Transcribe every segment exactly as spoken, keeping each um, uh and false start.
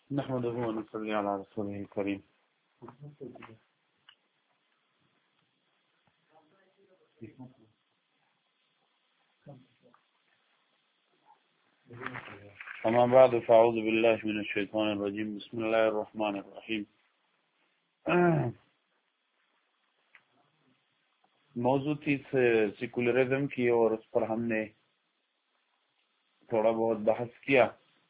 نحمده ونصلي على رسوله الكريم. اما بعد فاعوذ بالله من الشیطان الرجیم. بسم اللہ الرحمن الرحیم. موضوع تھی سیکولرزم کی اور اس پر ہم نے تھوڑا بہت بحث کیا.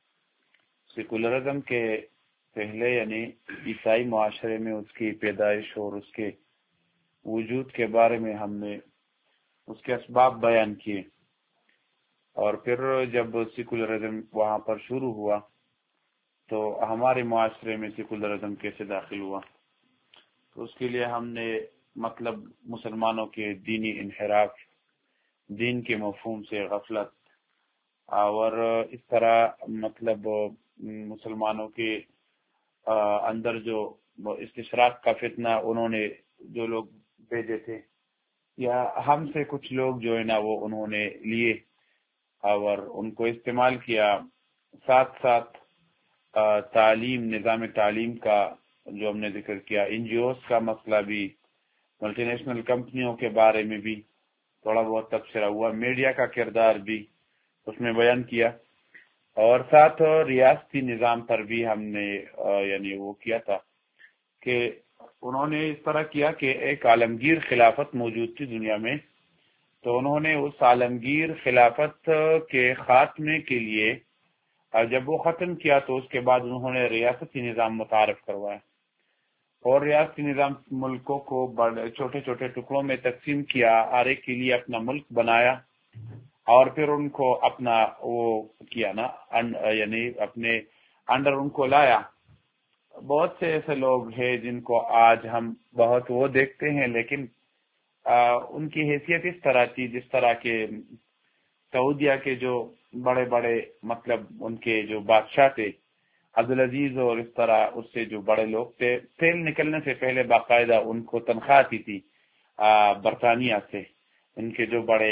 سیکولرزم کے پہلے یعنی عیسائی معاشرے میں اس کی پیدائش اور اس کے وجود کے بارے میں ہم نے اس کے اسباب بیان کیے، اور پھر جب سیکولرزم وہاں پر شروع ہوا تو ہمارے معاشرے میں سیکولرزم کیسے داخل ہوا. تو اس کے لیے ہم نے مطلب مسلمانوں کے دینی انحراف، دین کے مفہوم سے غفلت، اور اس طرح مطلب مسلمانوں کے اندر جو استشراق کا فتنہ انہوں نے جو لوگ بھیجے تھے، یا ہم سے کچھ لوگ جو ہے نا وہ انہوں نے لیے اور ان کو استعمال کیا. ساتھ ساتھ تعلیم، نظام تعلیم کا جو ہم نے ذکر کیا، این جی اوز کا مسئلہ بھی، ملٹی نیشنل کمپنیوں کے بارے میں بھی تھوڑا بہت تبصرہ ہوا، میڈیا کا کردار بھی اس میں بیان کیا، اور ساتھ ریاستی نظام پر بھی ہم نے یعنی وہ کیا تھا کہ انہوں نے اس طرح کیا کہ ایک عالمگیر خلافت موجود تھی دنیا میں، تو انہوں نے اس عالمگیر خلافت کے خاتمے کے لیے جب وہ ختم کیا تو اس کے بعد انہوں نے ریاستی نظام متعارف کروایا، اور ریاستی نظام ملکوں کو بڑے چھوٹے چھوٹے ٹکڑوں میں تقسیم کیا، ہر ایک کے لیے اپنا ملک بنایا، اور پھر ان کو اپنا وہ کیا نا یعنی اپنے انڈر ان کو لایا. بہت سے ایسے لوگ ہیں جن کو آج ہم بہت وہ دیکھتے ہیں، لیکن آ, ان کی حیثیت اس طرح تھی جس طرح کے سعودیہ کے جو بڑے بڑے مطلب ان کے جو بادشاہ تھے عبدالعزیز، اور اس طرح اس سے جو بڑے لوگ تھے، تیل نکلنے سے پہلے باقاعدہ ان کو تنخواہ آتی تھی برطانیہ سے، ان کے جو بڑے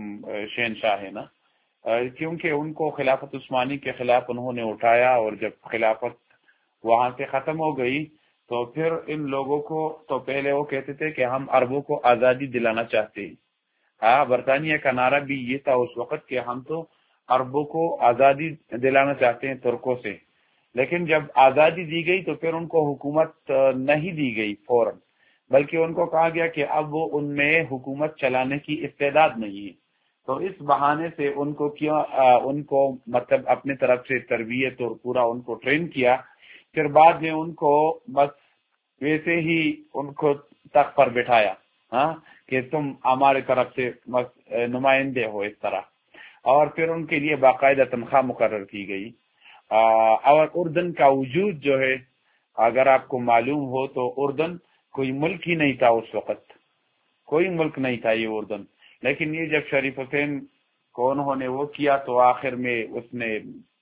شہنشاہ ہیں نا، کیونکہ ان کو خلافت عثمانی کے خلاف انہوں نے اٹھایا، اور جب خلافت وہاں سے ختم ہو گئی تو پھر ان لوگوں کو تو پہلے وہ کہتے تھے کہ ہم عربوں کو آزادی دلانا چاہتے ہیں. ہاں، برطانیہ کا نعرہ بھی یہ تھا اس وقت کہ ہم تو عربوں کو آزادی دلانا چاہتے ہیں ترکوں سے، لیکن جب آزادی دی گئی تو پھر ان کو حکومت نہیں دی گئی فوراً، بلکہ ان کو کہا گیا کہ اب وہ ان میں حکومت چلانے کی استعداد نہیں ہے. تو اس بہانے سے ان کو کیا ان کو مطلب اپنے طرف سے تربیت اور پورا ان کو ٹرین کیا، پھر بعد میں ان کو بس ویسے ہی ان کو تخت پر بٹھایا، ہاں کہ تم ہمارے طرف سے بس نمائندے ہو اس طرح، اور پھر ان کے لیے باقاعدہ تنخواہ مقرر کی گئی. اور اردن کا وجود جو ہے، اگر آپ کو معلوم ہو تو اردن کوئی ملک ہی نہیں تھا اس وقت، کوئی ملک نہیں تھا یہ اردن، لیکن یہ جب شریف حسین کو انہوں نے وہ کیا تو آخر میں اس نے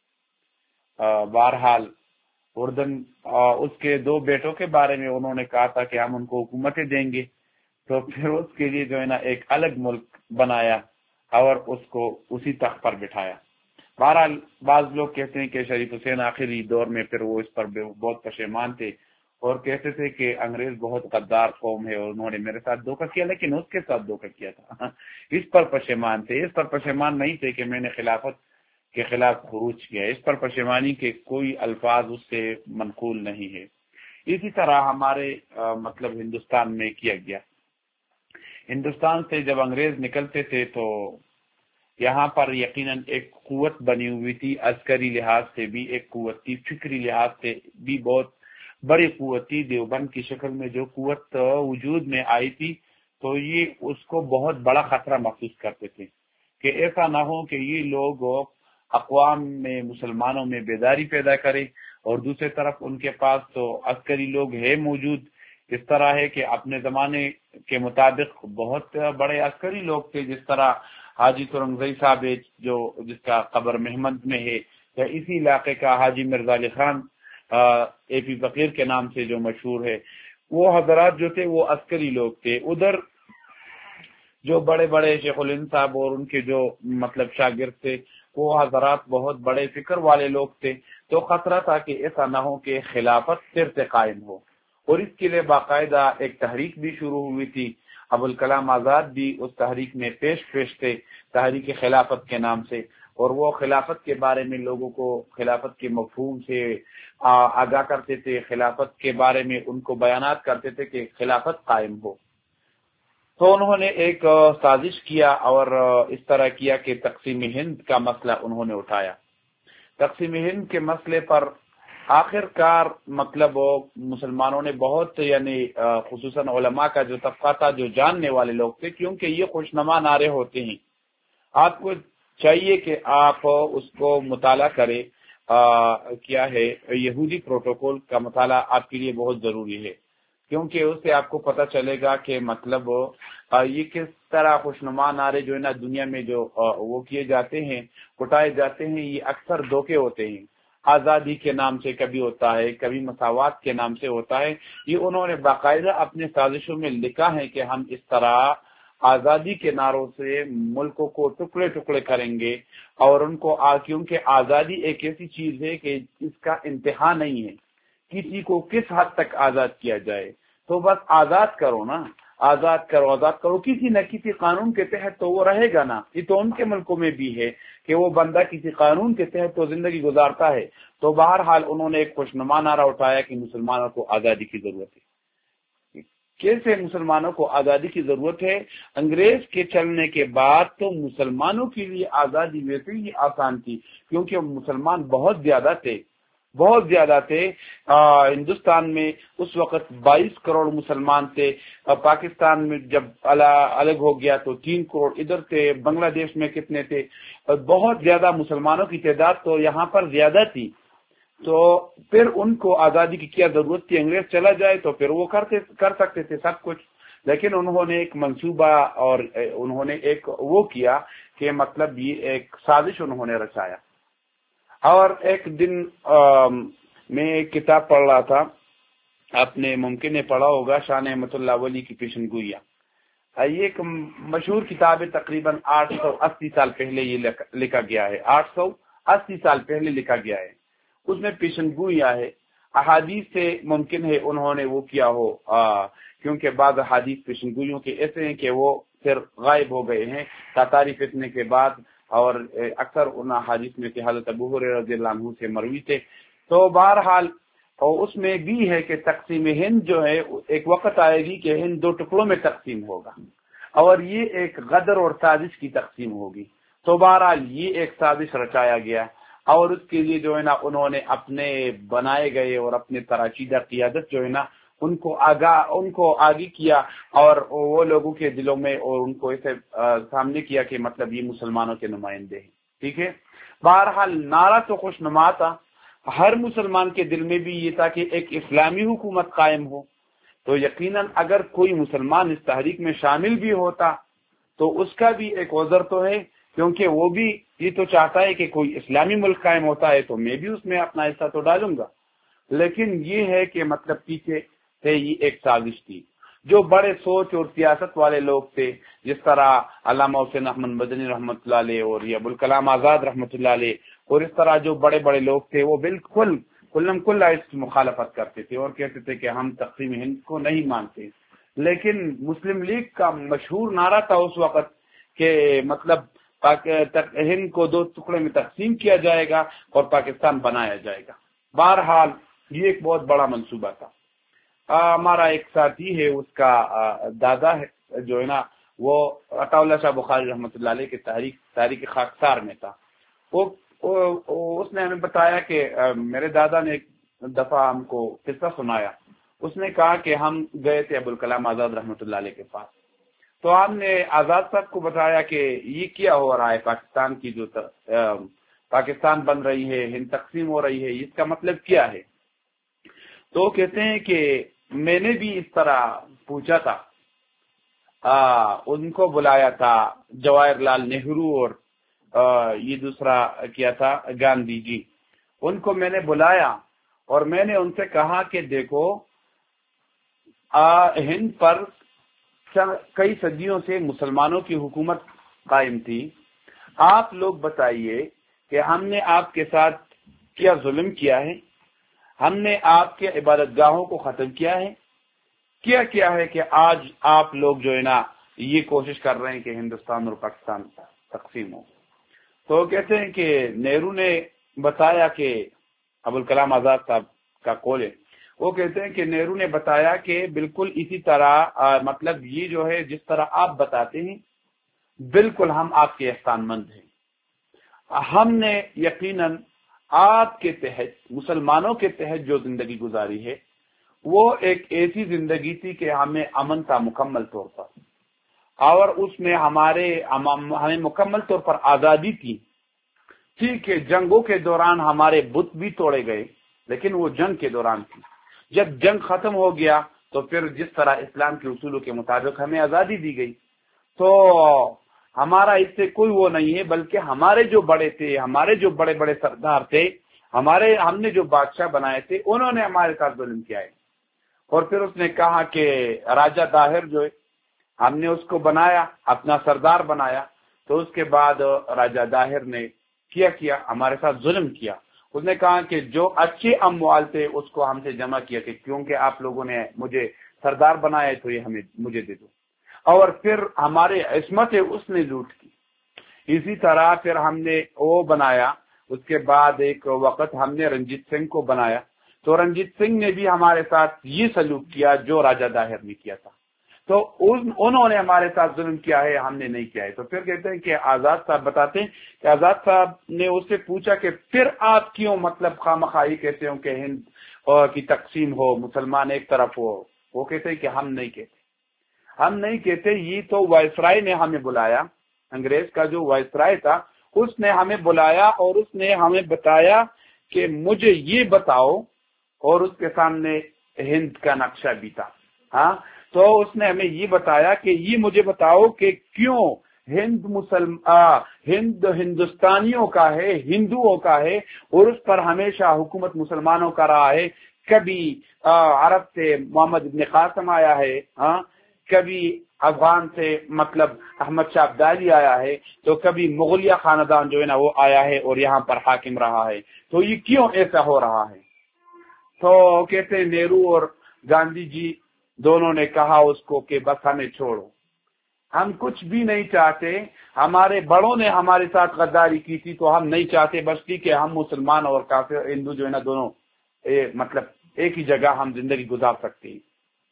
بہرحال اردن اس کے دو بیٹوں کے بارے میں انہوں نے کہا تھا کہ ہم ان کو حکومتیں دیں گے، تو پھر اس کے لیے جو ہے نا ایک الگ ملک بنایا اور اس کو اسی تخت پر بٹھایا. بہرحال بعض لوگ کہتے ہیں کہ شریف حسین آخری دور میں پھر وہ اس پر بہت پشیمان تھے، اور کہتے تھے کہ انگریز بہت غدار قوم ہے اور انہوں نے میرے ساتھ دھوکہ کیا، لیکن اس کے ساتھ دھوکہ کیا تھا. اس پر پشیمان تھے، اس پر پشیمان نہیں تھے کہ میں نے خلافت کے خلاف خروج کیا، اس پر پشیمانی کے کوئی الفاظ اس سے منقول نہیں ہے. اسی طرح ہمارے مطلب ہندوستان میں کیا گیا. ہندوستان سے جب انگریز نکلتے تھے تو یہاں پر یقیناً ایک قوت بنی ہوئی تھی، عسکری لحاظ سے بھی ایک قوت تھی، فکری لحاظ سے بھی بہت بڑی قوت تھی. دیوبند کی شکل میں جو قوت وجود میں آئی تھی تو یہ اس کو بہت بڑا خطرہ محسوس کرتے تھے کہ ایسا نہ ہو کہ یہ لوگ اقوام میں مسلمانوں میں بیداری پیدا کرے، اور دوسری طرف ان کے پاس تو عسکری لوگ ہیں موجود. اس طرح ہے کہ اپنے زمانے کے مطابق بہت بڑے عسکری لوگ تھے، جس طرح حاجی ترنگزئی صاحب جو جس کا قبر محمد میں ہے، یا اسی علاقے کا حاجی مرزا علی خان اے پی فقیر کے نام سے جو مشہور ہے، وہ حضرات جو تھے وہ عسکری لوگ تھے. ادھر جو بڑے بڑے شیخ الہند صاحب اور ان کے جو مطلب شاگرد تھے وہ حضرات بہت بڑے فکر والے لوگ تھے، تو خطرہ تھا کہ ایسا نہ ہو کہ خلافت پھر سے قائم ہو، اور اس کے لیے باقاعدہ ایک تحریک بھی شروع ہوئی تھی۔ ابوالکلام آزاد بھی اس تحریک میں پیش پیش تھے، تحریک خلافت کے نام سے، اور وہ خلافت کے بارے میں لوگوں کو خلافت کے مفہوم سے آگاہ کرتے تھے، خلافت کے بارے میں ان کو بیانات کرتے تھے کہ خلافت قائم ہو۔ تو انہوں نے ایک سازش کیا اور اس طرح کیا کہ تقسیم ہند کا مسئلہ انہوں نے اٹھایا۔ تقسیم ہند کے مسئلے پر آخر کار مطلب مسلمانوں نے بہت، یعنی خصوصاً علماء کا جو طبقہ تھا، جو جاننے والے لوگ تھے، کیونکہ یہ خوشنما نعرے ہوتے ہیں، آپ کو چاہیے کہ آپ اس کو مطالعہ کریں۔ کیا ہے یہودی پروٹوکول کا مطالعہ آپ کے لیے بہت ضروری ہے، کیونکہ اس سے آپ کو پتہ چلے گا کہ مطلب یہ کس طرح خوشنما نعرے جو ہے نا دنیا میں جو وہ کیے جاتے ہیں، اٹھائے جاتے ہیں، یہ اکثر دھوکے ہوتے ہیں۔ آزادی کے نام سے کبھی ہوتا ہے، کبھی مساوات کے نام سے ہوتا ہے۔ یہ انہوں نے باقاعدہ اپنے سازشوں میں لکھا ہے کہ ہم اس طرح آزادی کے نعروں سے ملکوں کو ٹکڑے ٹکڑے کریں گے، اور ان کو کیونکہ آزادی ایک ایسی چیز ہے کہ اس کا انتہا نہیں ہے، کسی کو کس حد تک آزاد کیا جائے، تو بس آزاد کرو نا، آزاد کرو آزاد کرو کسی نہ کسی قانون کے تحت تو وہ رہے گا نا۔ یہ تو ان کے ملکوں میں بھی ہے کہ وہ بندہ کسی قانون کے تحت تو زندگی گزارتا ہے۔ تو بہرحال انہوں نے ایک خوشنما نعرہ اٹھایا کہ مسلمانوں کو آزادی کی ضرورت ہے۔ کیسے مسلمانوں کو آزادی کی ضرورت ہے؟ انگریز کے چلنے کے بعد تو مسلمانوں کے لیے آزادی ویسے ہی آسان تھی، کیونکہ مسلمان بہت زیادہ تھے، بہت زیادہ تھے۔ ہندوستان میں اس وقت بائیس کروڑ مسلمان تھے، پاکستان میں جب الگ ہو گیا تو تین کروڑ ادھر تھے، بنگلہ دیش میں کتنے تھے، بہت زیادہ مسلمانوں کی تعداد تو یہاں پر زیادہ تھی۔ تو پھر ان کو آزادی کی کیا ضرورت تھی؟ انگریز چلا جائے تو پھر وہ کرتے کر سکتے تھے سب کچھ، لیکن انہوں نے ایک منصوبہ اور انہوں نے ایک وہ کیا کہ مطلب یہ ایک سازش انہوں نے رچایا۔ اور ایک دن میں ایک کتاب پڑھ رہا تھا، آپ نے ممکن ہے پڑھا ہوگا، شاہ نعمت اللہ ولی کی پیشن گوئیاں۔ یہ ایک مشہور کتاب ہے، تقریباً آٹھ سو اسی سال پہلے یہ لکھا گیا ہے، آٹھ سو اسی سال پہلے لکھا گیا ہے۔ اس میں پیشن گوئیاں ہے، احادیث سے ممکن ہے انہوں نے وہ کیا ہو، کیونکہ بعض احادیث پیشن گوئیوں کے ایسے ہیں کہ وہ پھر غائب ہو گئے ہیں تاتاری فتنے کے بعد، اور اکثر ان احادیث میں کہ حضرت ابو ہریرہ رضی اللہ عنہ سے مروی تھے۔ تو بہرحال اور اس میں بھی ہے کہ تقسیم ہند جو ہے ایک وقت آئے گی کہ ہند دو ٹکڑوں میں تقسیم ہوگا، اور یہ ایک غدر اور سازش کی تقسیم ہوگی۔ تو بہرحال یہ ایک سازش رچایا گیا، اور اس کے لیے جو ہے نا انہوں نے اپنے بنائے گئے اور اپنے تراچیدہ قیادت جو ہے نا ان کو آگاہ ان کو آگے کیا، اور وہ لوگوں کے دلوں میں اور ان کو ایسے سامنے کیا کہ مطلب یہ مسلمانوں کے نمائندے ہیں۔ ٹھیک ہے، بہرحال نعرہ تو خوشنما تھا، ہر مسلمان کے دل میں بھی یہ تھا کہ ایک اسلامی حکومت قائم ہو۔ تو یقیناً اگر کوئی مسلمان اس تحریک میں شامل بھی ہوتا تو اس کا بھی ایک عذر تو ہے، کیونکہ وہ بھی یہ تو چاہتا ہے کہ کوئی اسلامی ملک قائم ہوتا ہے تو میں بھی اس میں اپنا حصہ تو ڈالوں گا۔ لیکن یہ ہے کہ مطلب پیچھے سے یہ ایک سازش تھی، جو بڑے سوچ اور سیاست والے لوگ تھے، جس طرح علامہ حسین احمد مدنی رحمۃ اللہ علیہ اور یہ ابوالکلام آزاد رحمۃ اللہ علیہ، اور اس طرح جو بڑے بڑے لوگ تھے وہ بالکل کلم کلا اس کی مخالفت کرتے تھے اور کہتے تھے کہ ہم تقسیم ہند کو نہیں مانتے۔ لیکن مسلم لیگ کا مشہور نعرہ تھا اس وقت کہ مطلب ہند کو دو ٹکڑے میں تقسیم کیا جائے گا اور پاکستان بنایا جائے گا۔ بہرحال یہ ایک بہت بڑا منصوبہ تھا۔ ہمارا ایک ساتھی ہے، اس کا دادا ہے جو ہے نا وہ عطا اللہ شاہ بخاری رحمۃ اللہ علیہ کے تحریک تحریک خاکسار میں تھا۔ وہ اس نے ہمیں بتایا کہ میرے دادا نے ایک دفعہ ہم کو قصہ سنایا۔ اس نے کہا کہ ہم گئے تھے ابوالکلام آزاد رحمۃ اللہ علیہ کے پاس، تو ہم نے آزاد صاحب کو بتایا کہ یہ کیا ہو رہا ہے، پاکستان کی جو پاکستان بن رہی ہے، ہند تقسیم ہو رہی ہے، اس کا مطلب کیا ہے؟ تو کہتے ہیں کہ میں نے بھی اس طرح پوچھا تھا، آ, ان کو بلایا تھا جواہر لال نہرو اور آ, یہ دوسرا کیا تھا گاندھی جی، ان کو میں نے بلایا اور میں نے ان سے کہا کہ دیکھو آ, ہند پر کئی صدیوں سے مسلمانوں کی حکومت قائم تھی، آپ لوگ بتائیے کہ ہم نے آپ کے ساتھ کیا ظلم کیا ہے، ہم نے آپ کے عبادت گاہوں کو ختم کیا ہے، کیا کیا ہے کہ آج آپ لوگ جو ہے نا یہ کوشش کر رہے ہیں کہ ہندوستان اور پاکستان تقسیم ہو۔ تو کہتے ہیں کہ نہرو نے بتایا کہ ابوالکلام آزاد صاحب کا قول ہے، وہ کہتے ہیں کہ نہرو نے بتایا کہ بالکل اسی طرح، مطلب یہ جو ہے جس طرح آپ بتاتے ہیں بالکل ہم آپ کے احسان مند ہیں۔ ہم نے یقیناً آپ کے تحت، مسلمانوں کے تحت جو زندگی گزاری ہے وہ ایک ایسی زندگی تھی کہ ہمیں امن تھا مکمل طور پر، اور اس میں ہمارے ہمیں مکمل طور پر آزادی تھی۔ ٹھیک ہے، جنگوں کے دوران ہمارے بت بھی توڑے گئے، لیکن وہ جنگ کے دوران تھی۔ جب جنگ ختم ہو گیا تو پھر جس طرح اسلام کے اصولوں کے مطابق ہمیں آزادی دی گئی، تو ہمارا اس سے کوئی وہ نہیں ہے، بلکہ ہمارے جو بڑے تھے، ہمارے جو بڑے بڑے سردار تھے، ہمارے ہم نے جو بادشاہ بنائے تھے، انہوں نے ہمارے ساتھ ظلم کیا ہے۔ اور پھر اس نے کہا کہ راجہ طاہر جو ہے ہم نے اس کو بنایا، اپنا سردار بنایا، تو اس کے بعد راجہ طاہر نے کیا کیا ہمارے ساتھ ظلم کیا۔ اس نے کہا کہ جو اچھے اموال تھے اس کو ہم سے جمع کیا کہ کیونکہ آپ لوگوں نے مجھے سردار بنایا تو یہ ہمیں مجھے دے دو، اور پھر ہمارے عصمت اس نے لوٹ کی۔ اسی طرح پھر ہم نے وہ بنایا، اس کے بعد ایک وقت ہم نے رنجیت سنگھ کو بنایا، تو رنجیت سنگھ نے بھی ہمارے ساتھ یہ سلوک کیا جو راجہ طاہر نے کیا تھا۔ تو انہوں نے ہمارے ساتھ ظلم کیا ہے، ہم نے نہیں کیا ہے۔ تو پھر کہتے ہیں کہ آزاد صاحب بتاتے ہیں کہ آزاد صاحب نے اس سے پوچھا کہ پھر آپ کیوں مطلب خواہ کہتے ہو کہ ہند کی تقسیم ہو، مسلمان ایک طرف ہو؟ وہ کہتے ہیں کہ ہم نہیں کہتے، ہم نہیں کہتے، یہ تو وائسرائے نے ہمیں بلایا، انگریز کا جو وائسرائے تھا اس نے ہمیں بلایا اور اس نے ہمیں بتایا کہ مجھے یہ بتاؤ، اور اس کے سامنے ہند کا نقشہ بھی تھا، ہاں، تو اس نے ہمیں یہ بتایا کہ یہ مجھے بتاؤ کہ کیوں ہند مسلم ہند ہندوستانیوں کا ہے، ہندوؤں کا ہے، اور اس پر ہمیشہ حکومت مسلمانوں کا رہا ہے۔ کبھی عرب سے محمد ابن قاسم آیا ہے، ہاں، کبھی افغان سے مطلب احمد شاہ ابدالی آیا ہے، تو کبھی مغلیہ خاندان جو ہے نا وہ آیا ہے اور یہاں پر حاکم رہا ہے، تو یہ کیوں ایسا ہو رہا ہے؟ تو کہتے ہیں نہرو اور گاندھی جی دونوں نے کہا اس کو کہ بس ہمیں چھوڑو، ہم کچھ بھی نہیں چاہتے، ہمارے بڑوں نے ہمارے ساتھ غداری کی تھی تو ہم نہیں چاہتے بس کہ ہم مسلمان اور کافر ہندو جو ہے نا دونوں مطلب ایک ہی جگہ ہم زندگی گزار سکتے ہیں۔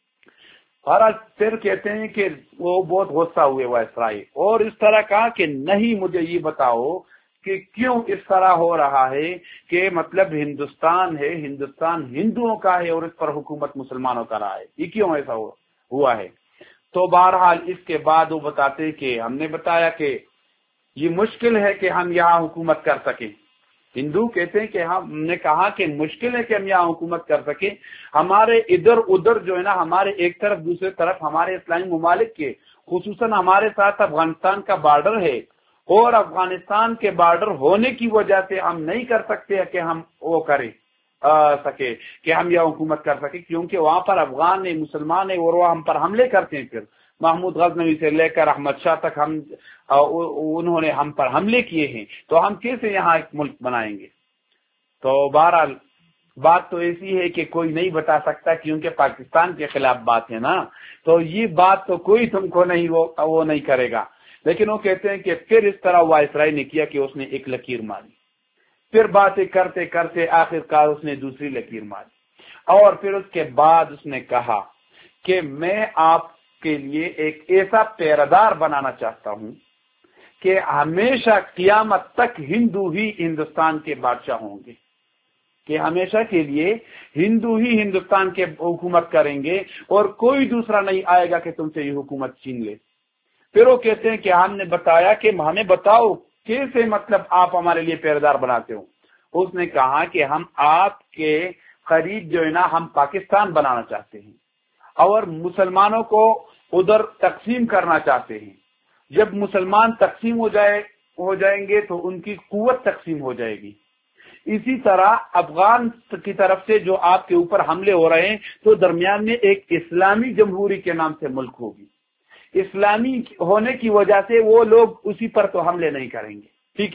اور پھر کہتے ہیں کہ وہ بہت غصہ ہوئے وائسرائے، اور اس طرح کہا کہ نہیں، مجھے یہ بتاؤ کہ کیوں اس طرح ہو رہا ہے کہ مطلب ہندوستان ہے، ہندوستان ہندوؤں کا ہے اور اس پر حکومت مسلمانوں کا رہا ہے، یہ کیوں ایسا ہوا ہے؟ تو بہرحال اس کے بعد وہ بتاتے کہ ہم نے بتایا کہ یہ مشکل ہے کہ ہم یہاں حکومت کر سکیں۔ ہندو کہتے ہیں کہ ہم نے کہا کہ مشکل ہے کہ ہم یہاں حکومت کر سکیں، ہمارے ادھر ادھر جو ہے نا، ہمارے ایک طرف دوسرے طرف ہمارے اسلامی ممالک کے، خصوصاً ہمارے ساتھ افغانستان کا بارڈر ہے، اور افغانستان کے بارڈر ہونے کی وجہ سے ہم نہیں کر سکتے کہ ہم وہ کریں سکے کہ ہم یہاں حکومت کر سکیں، کیونکہ وہاں پر افغان ہے، مسلمان ہے، اور وہ ہم پر حملے کرتے ہیں۔ پھر محمود غزنوی سے لے کر احمد شاہ تک ہم انہوں نے ہم پر حملے کیے ہیں، تو ہم کیسے یہاں ایک ملک بنائیں گے؟ تو بہرحال بات تو ایسی ہے کہ کوئی نہیں بتا سکتا، کیونکہ پاکستان کے خلاف بات ہے نا، تو یہ بات تو کوئی تم کو نہیں وہ نہیں کرے گا۔ لیکن وہ کہتے ہیں کہ پھر اس طرح وائسرائے نے کیا کہ اس نے ایک لکیر ماری، پھر باتیں کرتے کرتے آخر کار اس نے دوسری لکیر ماری، اور پھر اس کے بعد اس نے کہا کہ میں آپ کے لیے ایک ایسا پیرادار بنانا چاہتا ہوں کہ ہمیشہ قیامت تک ہندو ہی ہندوستان کے بادشاہ ہوں گے، کہ ہمیشہ کے لیے ہندو ہی ہندوستان کے حکومت کریں گے اور کوئی دوسرا نہیں آئے گا کہ تم سے یہ حکومت چھین لے۔ پھر وہ کہتے ہیں کہ ہم نے بتایا کہ ہمیں بتاؤ کیسے مطلب آپ ہمارے لیے پیردار بناتے ہو؟ اس نے کہا کہ ہم آپ کے قریب جو ہے نا ہم پاکستان بنانا چاہتے ہیں اور مسلمانوں کو ادھر تقسیم کرنا چاہتے ہیں۔ جب مسلمان تقسیم ہو جائے ہو جائیں گے تو ان کی قوت تقسیم ہو جائے گی۔ اسی طرح افغان کی طرف سے جو آپ کے اوپر حملے ہو رہے ہیں تو درمیان میں ایک اسلامی جمہوری کے نام سے ملک ہوگی، اسلامی ہونے کی وجہ سے وہ لوگ اسی پر تو حملے نہیں کریں گے، ٹھیک ہے؟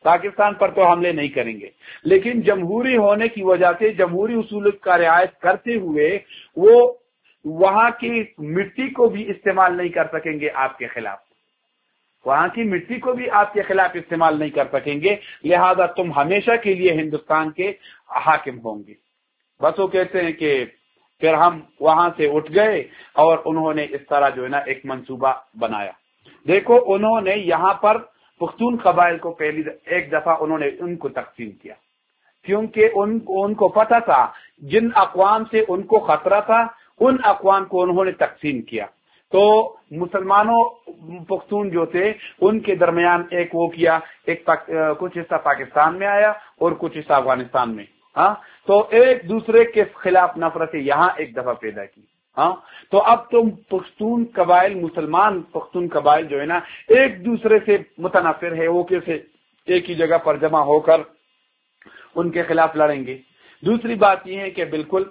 پاکستان پر تو حملے نہیں کریں گے، لیکن جمہوری ہونے کی وجہ سے جمہوری اصول کا رعایت کرتے ہوئے وہ وہاں کی مٹی کو بھی استعمال نہیں کر سکیں گے آپ کے خلاف، وہاں کی مٹی کو بھی آپ کے خلاف استعمال نہیں کر سکیں گے، لہذا تم ہمیشہ کے لیے ہندوستان کے حاکم ہوں گے۔ بس وہ کہتے ہیں کہ پھر ہم وہاں سے اٹھ گئے اور انہوں نے اس طرح جو ہے نا ایک منصوبہ بنایا۔ دیکھو انہوں نے یہاں پر پختون قبائل کو پہلی ایک دفعہ انہوں نے ان کو تقسیم کیا، کیونکہ ان ان کو پتہ تھا جن اقوام سے ان کو خطرہ تھا ان اقوام کو انہوں نے تقسیم کیا۔ تو مسلمانوں پختون جو تھے ان کے درمیان ایک وہ کیا، ایک کچھ حصہ پاکستان میں آیا اور کچھ حصہ افغانستان میں، ہاں تو ایک دوسرے کے خلاف نفرت یہاں ایک دفعہ پیدا کی۔ ہاں تو اب تم پختون قبائل مسلمان پختون قبائل جو ہے نا ایک دوسرے سے متنافر ہے، وہ کیسے ایک ہی جگہ پر جمع ہو کر ان کے خلاف لڑیں گے۔ دوسری بات یہ ہے کہ بالکل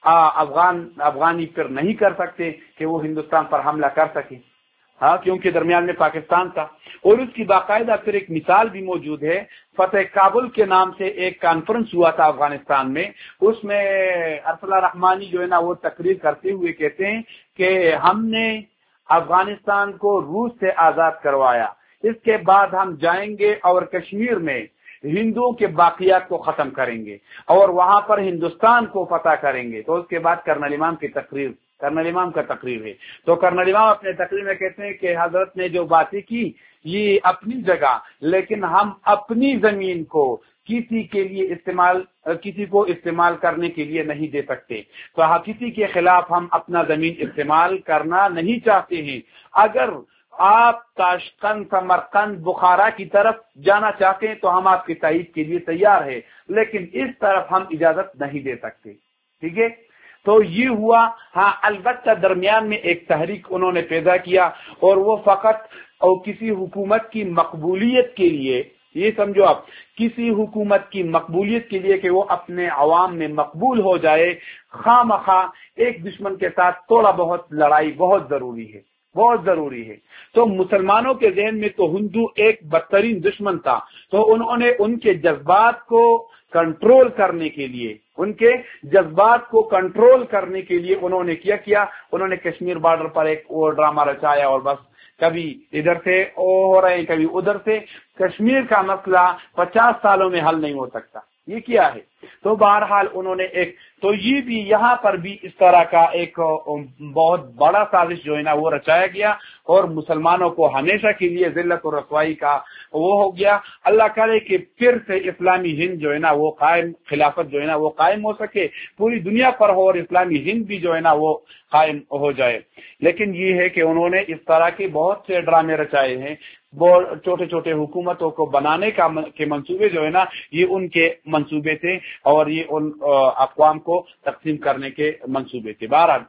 افغان افغانی پھر نہیں کر سکتے کہ وہ ہندوستان پر حملہ کر سکیں، ہاں کیونکہ درمیان میں پاکستان تھا۔ اور اس کی باقاعدہ پھر ایک مثال بھی موجود ہے، فتح کابل کے نام سے ایک کانفرنس ہوا تھا افغانستان میں، اس میں ارسلہ رحمانی جو ہے نا وہ تقریر کرتے ہوئے کہتے ہیں کہ ہم نے افغانستان کو روس سے آزاد کروایا، اس کے بعد ہم جائیں گے اور کشمیر میں ہندوؤں کے باقیات کو ختم کریں گے اور وہاں پر ہندوستان کو فتح کریں گے۔ تو اس کے بعد کرنل امام کی تقریر کرنل امام کا تقریر ہے، تو کرنل امام اپنے تقریر میں کہتے ہیں کہ حضرت نے جو باتیں کی یہ اپنی جگہ، لیکن ہم اپنی زمین کو کسی کے لیے استعمال کسی کو استعمال کرنے کے لیے نہیں دے سکتے، تو کسی کے خلاف ہم اپنا زمین استعمال کرنا نہیں چاہتے ہیں۔ اگر آپ تاشقند، سمرقند، بخارا کی طرف جانا چاہتے ہیں تو ہم آپ کی تائید کے لیے تیار ہیں، لیکن اس طرف ہم اجازت نہیں دے سکتے، ٹھیک ہے۔ تو یہ ہوا، ہاں البتہ درمیان میں ایک تحریک انہوں نے پیدا کیا اور وہ فقط اور کسی حکومت کی مقبولیت کے لیے، یہ سمجھو آپ کسی حکومت کی مقبولیت کے لیے کہ وہ اپنے عوام میں مقبول ہو جائے، خواہ مخواہ ایک دشمن کے ساتھ تھوڑا بہت لڑائی بہت ضروری ہے، بہت ضروری ہے۔ تو مسلمانوں کے ذہن میں تو ہندو ایک بدترین دشمن تھا، تو انہوں نے ان کے جذبات کو کنٹرول کرنے کے لیے ان کے جذبات کو کنٹرول کرنے کے لیے انہوں نے کیا کیا انہوں نے کشمیر بارڈر پر ایک اور ڈرامہ رچایا، اور بس کبھی ادھر سے ہو رہے ہیں کبھی ادھر سے۔ کشمیر کا مسئلہ پچاس سالوں میں حل نہیں ہو سکتا، یہ کیا ہے؟ تو بہرحال انہوں نے ایک تو یہ بھی یہاں پر بھی اس طرح کا ایک بہت بڑا سازش جو ہے نا وہ رچایا گیا اور مسلمانوں کو ہمیشہ کے لیے ذلت اور رسوائی کا وہ ہو گیا۔ اللہ کرے کہ پھر سے اسلامی ہند جو ہے نا وہ قائم، خلافت جو ہے نا وہ قائم ہو سکے، پوری دنیا پر ہو اور اسلامی ہند بھی جو ہے نا وہ قائم ہو جائے۔ لیکن یہ ہے کہ انہوں نے اس طرح کے بہت سے ڈرامے رچائے ہیں، بہت چھوٹے چھوٹے حکومتوں کو بنانے کا کے منصوبے جو ہے نا یہ ان کے منصوبے تھے اور یہ ان اقوام کو تقسیم کرنے کے منصوبے تھے۔ بہرحال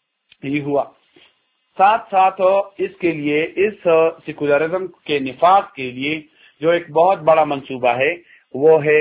یہ ہوا۔ ساتھ ساتھ اس کے لیے اس سیکولرزم کے نفاذ کے لیے جو ایک بہت بڑا منصوبہ ہے وہ ہے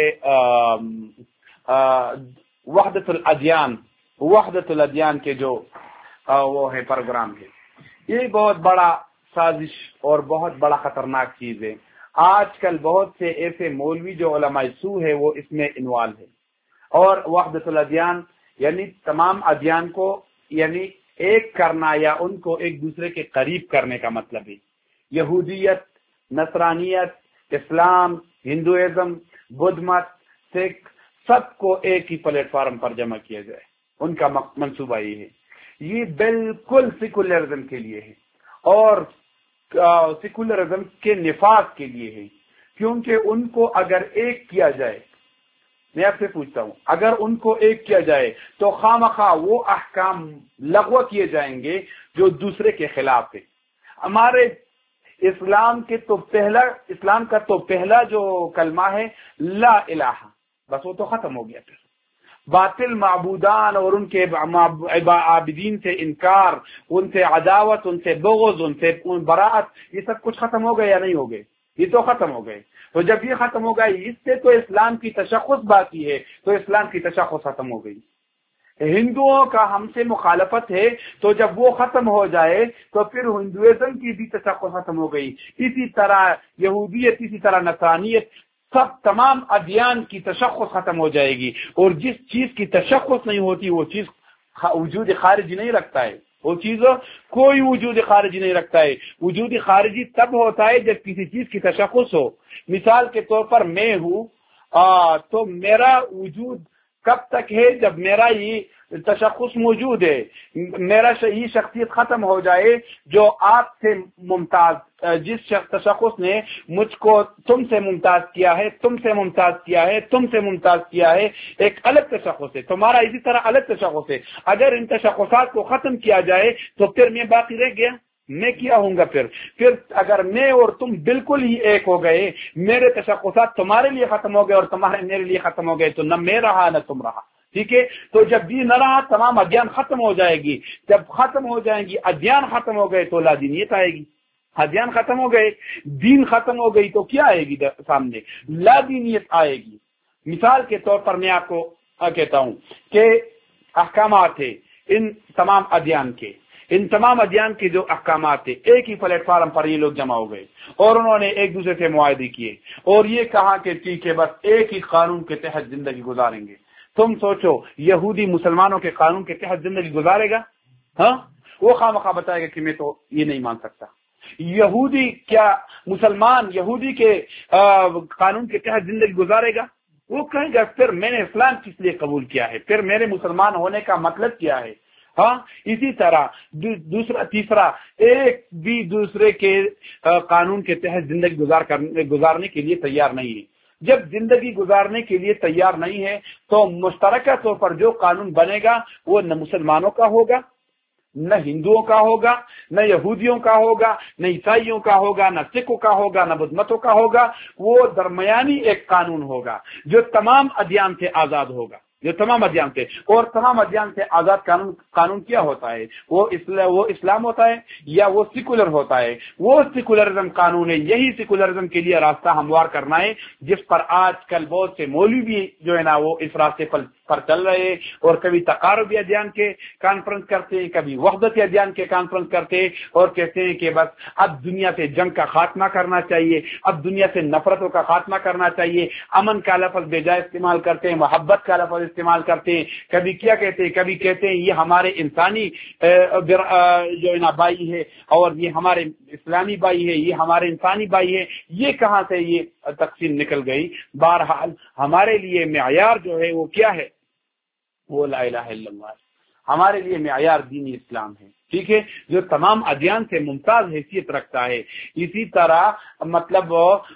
وحدت الادیان وحدت الادیان کے جو وہ ہے پروگرام ہے۔ یہ بہت بڑا سازش اور بہت بڑا خطرناک چیز ہے۔ آج کل بہت سے ایسے مولوی جو علماء سو ہے وہ اس میں انوالو ہے، اور وحدت الادیان یعنی تمام ادیان کو یعنی ایک کرنا یا ان کو ایک دوسرے کے قریب کرنے کا مطلب ہے۔ یہودیت، نصرانیت، اسلام، ہندوازم، بدھ مت، سکھ سب کو ایک ہی پلیٹ فارم پر جمع کیا جائے، ان کا منصوبہ یہ ہے۔ یہ بالکل سیکولرزم کے لیے ہے اور سیکولرزم کے نفاذ کے لیے ہے، کیونکہ ان کو اگر ایک کیا جائے، میں آپ سے پوچھتا ہوں اگر ان کو ایک کیا جائے تو خواہ مخواہ وہ احکام لغو کیے جائیں گے جو دوسرے کے خلاف ہے۔ ہمارے اسلام کے تو پہلا اسلام کا تو پہلا جو کلمہ ہے لا الہ، بس وہ تو ختم ہو گیا۔ پھر باطل معبودان اور ان کے عابدین سے انکار، ان سے عداوت، ان سے بغض، ان سے براءت، یہ سب کچھ ختم ہو گئے یا نہیں ہو گئے؟ یہ تو ختم ہو گئے۔ تو جب یہ ختم ہو گئی، اس سے تو اسلام کی تشخص باقی ہے، تو اسلام کی تشخص ختم ہو گئی۔ ہندوؤں کا ہم سے مخالفت ہے، تو جب وہ ختم ہو جائے تو پھر ہندوازم کی بھی تشخص ختم ہو گئی۔ اسی طرح یہودیت، اسی طرح نصرانیت، سب تمام ادیان کی تشخص ختم ہو جائے گی، اور جس چیز کی تشخص نہیں ہوتی وہ چیز وجود خارجی نہیں رکھتا ہے، وہ چیز کوئی وجود خارجی نہیں رکھتا ہے۔ وجود خارجی تب ہوتا ہے جب کسی چیز کی تشخص ہو۔ مثال کے طور پر میں ہوں آ, تو میرا وجود کب تک ہے؟ جب میرا یہ تشخص موجود ہے، میرا یہ شخصیت ختم ہو جائے جو آپ سے ممتاز، جس تشخص نے مجھ کو تم سے ممتاز کیا ہے، تم سے ممتاز کیا ہے، تم سے ممتاز کیا ہے، ایک الگ تشخص ہے، تمہارا اسی طرح الگ تشخص ہے۔ اگر ان تشخصات کو ختم کیا جائے تو پھر میں باقی رہ گیا، میں کیا ہوں گا؟ پھر پھر اگر میں اور تم بالکل ہی ایک ہو گئے، میرے تشخصات تمہارے لیے ختم ہو گئے اور تمہارے میرے لیے ختم ہو گئے، تو نہ میں رہا نہ تم رہا، ٹھیک ہے؟ تو جب بھی نہ رہا تمام ادیان ختم ہو جائے گی۔ جب ختم ہو جائیں گی، ادیان ختم ہو گئے تو لا دینیت آئے گی۔ ادیان ختم ہو گئے، دین ختم ہو گئی تو کیا آئے گی سامنے؟ لا دینیت آئے گی۔ مثال کے طور پر میں آپ کو کہتا ہوں کہ احکامات ہیں ان تمام ادیان کے، ان تمام ادیان کے جو احکامات تھے، ایک ہی پلیٹ فارم پر یہ لوگ جمع ہو گئے اور انہوں نے ایک دوسرے سے معاہدے کیے اور یہ کہا کہ ٹھیک ہے بس ایک ہی قانون کے تحت زندگی گزاریں گے۔ تم سوچو یہودی مسلمانوں کے قانون کے تحت زندگی گزارے گا؟ ہاں، وہ خواہ مخواہ بتائے گا کہ میں تو یہ نہیں مان سکتا۔ یہودی کیا مسلمان یہودی کے قانون کے تحت زندگی گزارے گا؟ وہ کہے گا پھر میں نے اسلام کس لیے قبول کیا ہے، پھر میرے مسلمان ہونے کا مطلب کیا ہے؟ ہاں، اسی طرح دوسرا تیسرا ایک بھی دوسرے کے قانون کے تحت زندگی گزار گزارنے کے لیے تیار نہیں ہے۔ جب زندگی گزارنے کے لیے تیار نہیں ہے تو مشترکہ طور پر جو قانون بنے گا وہ نہ مسلمانوں کا ہوگا، نہ ہندوؤں کا ہوگا، نہ یہودیوں کا ہوگا، نہ عیسائیوں کا ہوگا، نہ سکھوں کا ہوگا، نہ بدھ متوں کا ہوگا۔ وہ درمیانی ایک قانون ہوگا جو تمام ادیان سے آزاد ہوگا، جو تمام ادیان سے اور تمام ادیان سے آزاد قانون قانون کیا ہوتا ہے؟ وہ اسلام وہ اسلام ہوتا ہے یا وہ سیکولر ہوتا ہے؟ وہ سیکولرزم قانون ہے۔ یہی سیکولرزم کے لیے راستہ ہموار کرنا ہے، جس پر آج کل بہت سے مولوی بھی جو ہے نا وہ اس راستے پر پر چل رہے ہیں، اور کبھی تقاربی ادیان کے کانفرنس کرتے ہیں، کبھی وحدت ادیان کے کانفرنس کرتے ہیں اور کہتے ہیں کہ بس اب دنیا سے جنگ کا خاتمہ کرنا چاہیے، اب دنیا سے نفرتوں کا خاتمہ کرنا چاہیے، امن کا لفظ بے جا استعمال کرتے ہیں، محبت کا لفظ استعمال کرتے ہیں، کبھی کیا کہتے ہیں، کبھی کہتے ہیں یہ ہمارے انسانی جو ہے نا بھائی ہے اور یہ ہمارے اسلامی بھائی ہے، یہ ہمارے انسانی بھائی ہے۔ یہ کہاں سے یہ تقسیم نکل گئی؟ بہرحال ہمارے لیے معیار جو ہے وہ کیا ہے؟ وہ لا الہ الا اللہ۔ ہمارے لیے معیار دین اسلام ہے، ٹھیک ہے، جو تمام ادیان سے ممتاز حیثیت رکھتا ہے۔ اسی طرح مطلب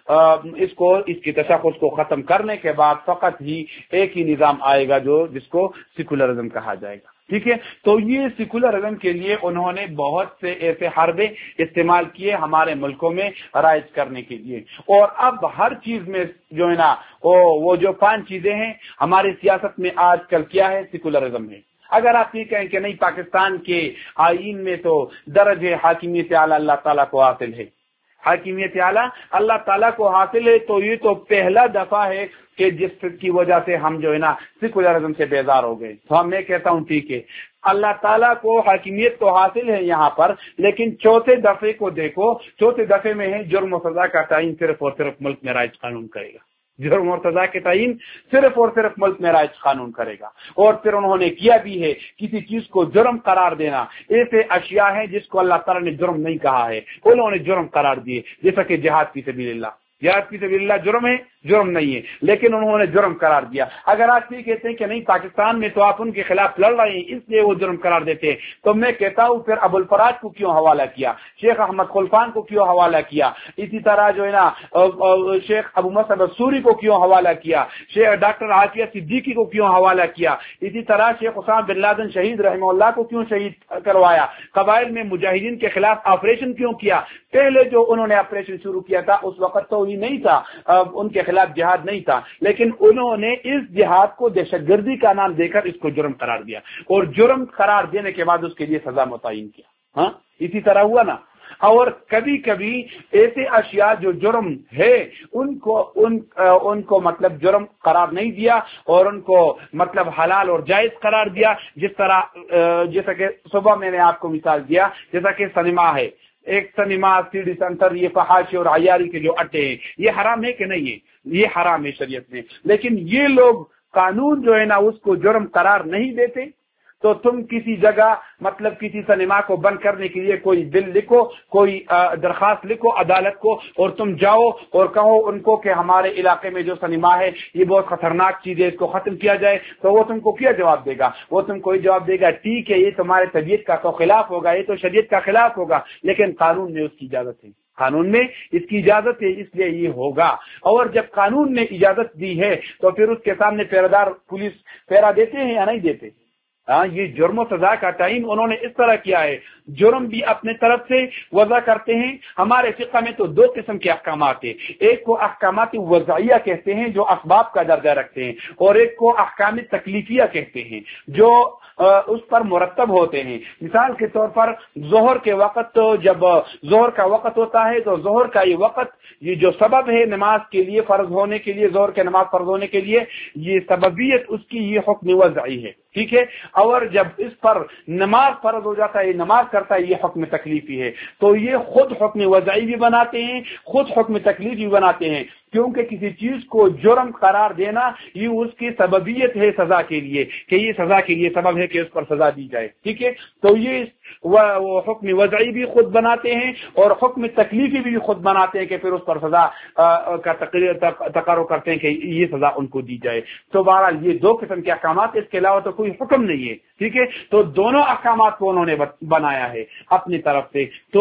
اس کو اس کی تشخص کو ختم کرنے کے بعد فقط ہی ایک ہی نظام آئے گا جو جس کو سیکولرزم کہا جائے گا، ٹھیک ہے۔ تو یہ سیکولرزم کے لیے انہوں نے بہت سے ایسے حربے استعمال کیے ہمارے ملکوں میں رائج کرنے کے لیے، اور اب ہر چیز میں جو ہے نا وہ جو پانچ چیزیں ہیں ہماری سیاست میں آج کل کیا ہے؟ سیکولرزم ہے۔ اگر آپ یہ کہیں کہ نہیں پاکستان کے آئین میں تو درج ہے حاکمیت اعلیٰ اللہ تعالیٰ کو حاصل ہے، حاکمیت اعلیٰ اللہ تعالیٰ کو حاصل ہے، تو یہ تو پہلا دفعہ ہے کہ جس کی وجہ سے ہم جو ہے نا سیکولرزم سے بیزار ہو گئے۔ تو میں کہتا ہوں ٹھیک ہے، اللہ تعالیٰ کو حاکمیت تو حاصل ہے یہاں پر، لیکن چوتھے دفعے کو دیکھو، چوتھے دفعے میں ہے جرم و سزا کا تعین صرف اور صرف ملک میں رائج قانون کرے گا، جرم اور سزا کے تعین صرف اور صرف ملک میں رائج قانون کرے گا۔ اور پھر انہوں نے کیا بھی ہے، کسی چیز کو جرم قرار دینا، ایسے اشیاء ہیں جس کو اللہ تعالیٰ نے جرم نہیں کہا ہے انہوں نے جرم قرار دیے، جیسا کہ جہاد فی سبیل اللہ۔ جہاد فی سبیل اللہ جرم ہے؟ جرم نہیں ہے، لیکن انہوں نے جرم قرار دیا۔ اگر آپ یہ کہتے ہیں کہ نہیں پاکستان میں تو آپ ان کے خلاف لڑ رہے ہیں اس لیے وہ جرم قرار دیتے ہیں، تو میں کہتا ہوں پھر ابو الفراج کو کیوں حوالہ کیا، شیخ احمد خلفان کو کیوں حوالہ کیا، اسی طرح جو ہے نا شیخ ابو مصعب السوری کو کیوں حوالہ کیا، شیخ ڈاکٹر عافیہ صدیقی کو کیوں حوالہ کیا، اسی طرح شیخ اسامہ بن لادن شہید رحمہ اللہ کو کیوں شہید کروایا، قبائل میں مجاہدین کے خلاف آپریشن کیوں کیا؟ پہلے جو انہوں نے آپریشن شروع کیا تھا اس وقت تو یہ نہیں تھا، ان کے خلاف جہاد نہیں تھا، لیکن انہوں نے اس جہاد کو دہشت گردی کا نام دے کر اس کو جرم قرار دیا، اور جرم قرار دینے کے بعد اس کے لیے سزا متعین کیا۔ ہاں، اسی طرح ہوا نا۔ اور کبھی کبھی ایسے اشیاء جو جرم ہے ان کو ان ان کو مطلب جرم قرار نہیں دیا اور ان کو مطلب حلال اور جائز قرار دیا، جس طرح جیسا کہ صبح میں نے آپ کو مثال دیا، جیسا کہ سنیما ہے، ایک سنیما سیڈی سینٹر یہ فحاشی اور عیاری کے جو اڈے ہیں یہ حرام ہے کہ نہیں ہے؟ یہ حرام ہے شریعت میں، لیکن یہ لوگ قانون جو ہے نا اس کو جرم قرار نہیں دیتے۔ تو تم کسی جگہ مطلب کسی سنیما کو بند کرنے کے لیے کوئی بل لکھو، کوئی درخواست لکھو عدالت کو، اور تم جاؤ اور کہو ان کو کہ ہمارے علاقے میں جو سنیما ہے یہ بہت خطرناک چیز ہے، اس کو ختم کیا جائے، تو وہ تم کو کیا جواب دے گا؟ وہ تم کو جواب دے گا ٹھیک ہے یہ تمہارے طبیعت کا تو خلاف ہوگا، یہ تو شریعت کا خلاف ہوگا، لیکن قانون میں اس کی اجازت ہے، قانون میں اس کی اجازت ہے، اس لیے یہ ہوگا۔ اور جب قانون نے اجازت دی ہے تو پھر اس کے سامنے پہرےدار پولیس پہرا دیتے ہیں یا نہیں دیتے؟ ہاں، یہ جرم و سزا کا تعین انہوں نے اس طرح کیا ہے، جرم بھی اپنے طرف سے وضع کرتے ہیں۔ ہمارے فقہ میں تو دو قسم کے احکامات ہیں، ایک کو احکامات وضعیہ کہتے ہیں جو اسباب کا درجہ رکھتے ہیں، اور ایک کو احکام تکلیفیہ کہتے ہیں جو اس پر مرتب ہوتے ہیں۔ مثال کے طور پر ظہر کے وقت، تو جب ظہر کا وقت ہوتا ہے تو ظہر کا یہ وقت، یہ جو سبب ہے نماز کے لیے فرض ہونے کے لیے، ظہر کے نماز فرض ہونے کے لیے، یہ سببیت اس کی یہ حکم وضعی ہے، ٹھیک ہے۔ اور جب اس پر نماز فرض ہو جاتا ہے، نماز کرتا ہے، یہ حکم تکلیفی ہے۔ تو یہ خود حکم وضعی بھی بناتے ہیں، خود حکم تکلیفی بھی بناتے ہیں، کیونکہ کسی چیز کو جرم قرار دینا یہ اس کی سببیت ہے سزا کے لیے، کہ یہ سزا کے لیے سبب ہے کہ اس پر سزا دی جائے، ٹھیک ہے۔ تو یہ وہ حکم وضعی بھی خود بناتے ہیں اور حکم تکلیفی بھی خود بناتے ہیں کہ پھر اس پر سزا کا تقرر کرتے ہیں کہ یہ سزا ان کو دی جائے۔ تو بہرحال یہ دو قسم کے احکامات، اس کے علاوہ تو کوئی حکم نہیں ہے، ٹھیک ہے۔ تو دونوں احکامات کو انہوں نے بنایا ہے اپنی طرف سے۔ تو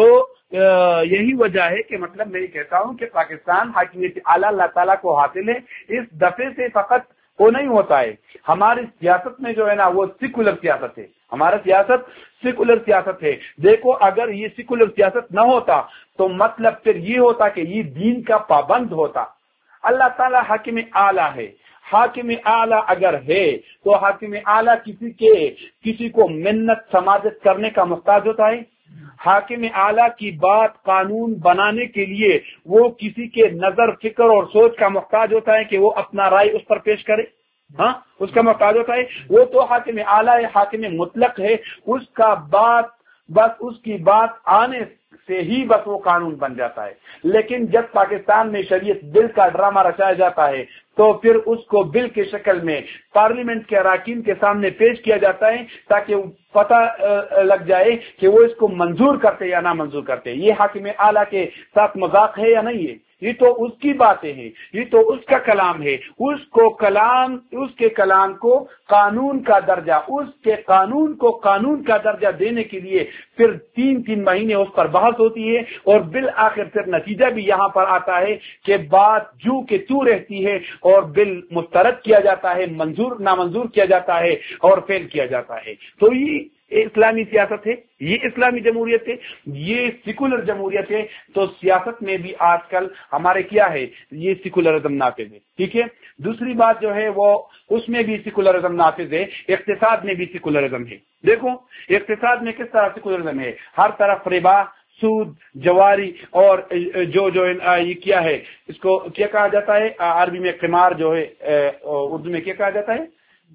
یہی وجہ ہے کہ مطلب میں یہ کہتا ہوں کہ پاکستان حاکمیت اعلیٰ اللہ تعالیٰ کو حاصل ہے، اس دفعے سے فقط وہ نہیں ہوتا ہے۔ ہماری سیاست میں جو ہے نا وہ سیکولر سیاست ہے، ہمارا سیاست سیکولر سیاست ہے۔ دیکھو اگر یہ سیکولر سیاست نہ ہوتا تو مطلب پھر یہ ہوتا کہ یہ دین کا پابند ہوتا۔ اللہ تعالیٰ حاکم اعلیٰ ہے، حاکم اعلیٰ اگر ہے تو حاکم اعلیٰ کسی کے کسی کو منت سماجت کرنے کا محتاج ہوتا ہے؟ حاکم اعلیٰ کی بات قانون بنانے کے لیے وہ کسی کے نظر، فکر اور سوچ کا محتاج ہوتا ہے کہ وہ اپنا رائے اس پر پیش کرے؟ ہاں، اس کا محتاج ہوتا ہے۔ وہ تو حاکم اعلیٰ ہے، حاکم مطلق ہے، اس کا بات بس اس کی بات آنے سے ہی بس وہ قانون بن جاتا ہے۔ لیکن جب پاکستان میں شریعت بل کا ڈرامہ رچایا جاتا ہے تو پھر اس کو بل کی شکل میں پارلیمنٹ کے اراکین کے سامنے پیش کیا جاتا ہے تاکہ پتہ لگ جائے کہ وہ اس کو منظور کرتے یا نہ منظور کرتے۔ یہ حاکم اعلیٰ کے ساتھ مذاق ہے یا نہیں ہے؟ یہ تو اس کی باتیں ہیں، یہ تو اس کا کلام ہے، اس کو کلام اس کے کلام کو قانون کا درجہ، اس کے قانون کو قانون کا درجہ دینے کے لیے پھر تین تین مہینے اس پر بحث ہوتی ہے، اور بالآخر پھر نتیجہ بھی یہاں پر آتا ہے کہ بات جو کہ تو رہتی ہے اور بل مسترد کیا جاتا ہے، منظور نامنظور کیا جاتا ہے اور فیل کیا جاتا ہے۔ تو یہ اسلامی سیاست ہے، یہ اسلامی جمہوریت ہے، یہ سیکولر جمہوریت ہے۔ تو سیاست میں بھی آج کل ہمارے کیا ہے، یہ سیکولرزم نافذ ہے، ٹھیک ہے۔ دوسری بات جو ہے وہ اس میں بھی سیکولرزم نافذ ہے، اقتصاد میں بھی سیکولرزم ہے۔ دیکھو اقتصاد میں کس طرح سیکولرزم ہے، ہر طرف ربا، سود، جواری، اور جو جو یہ کیا ہے، اس کو کیا کہا جاتا ہے عربی میں، قمار جو ہے، اردو میں کیا کہا جاتا ہے،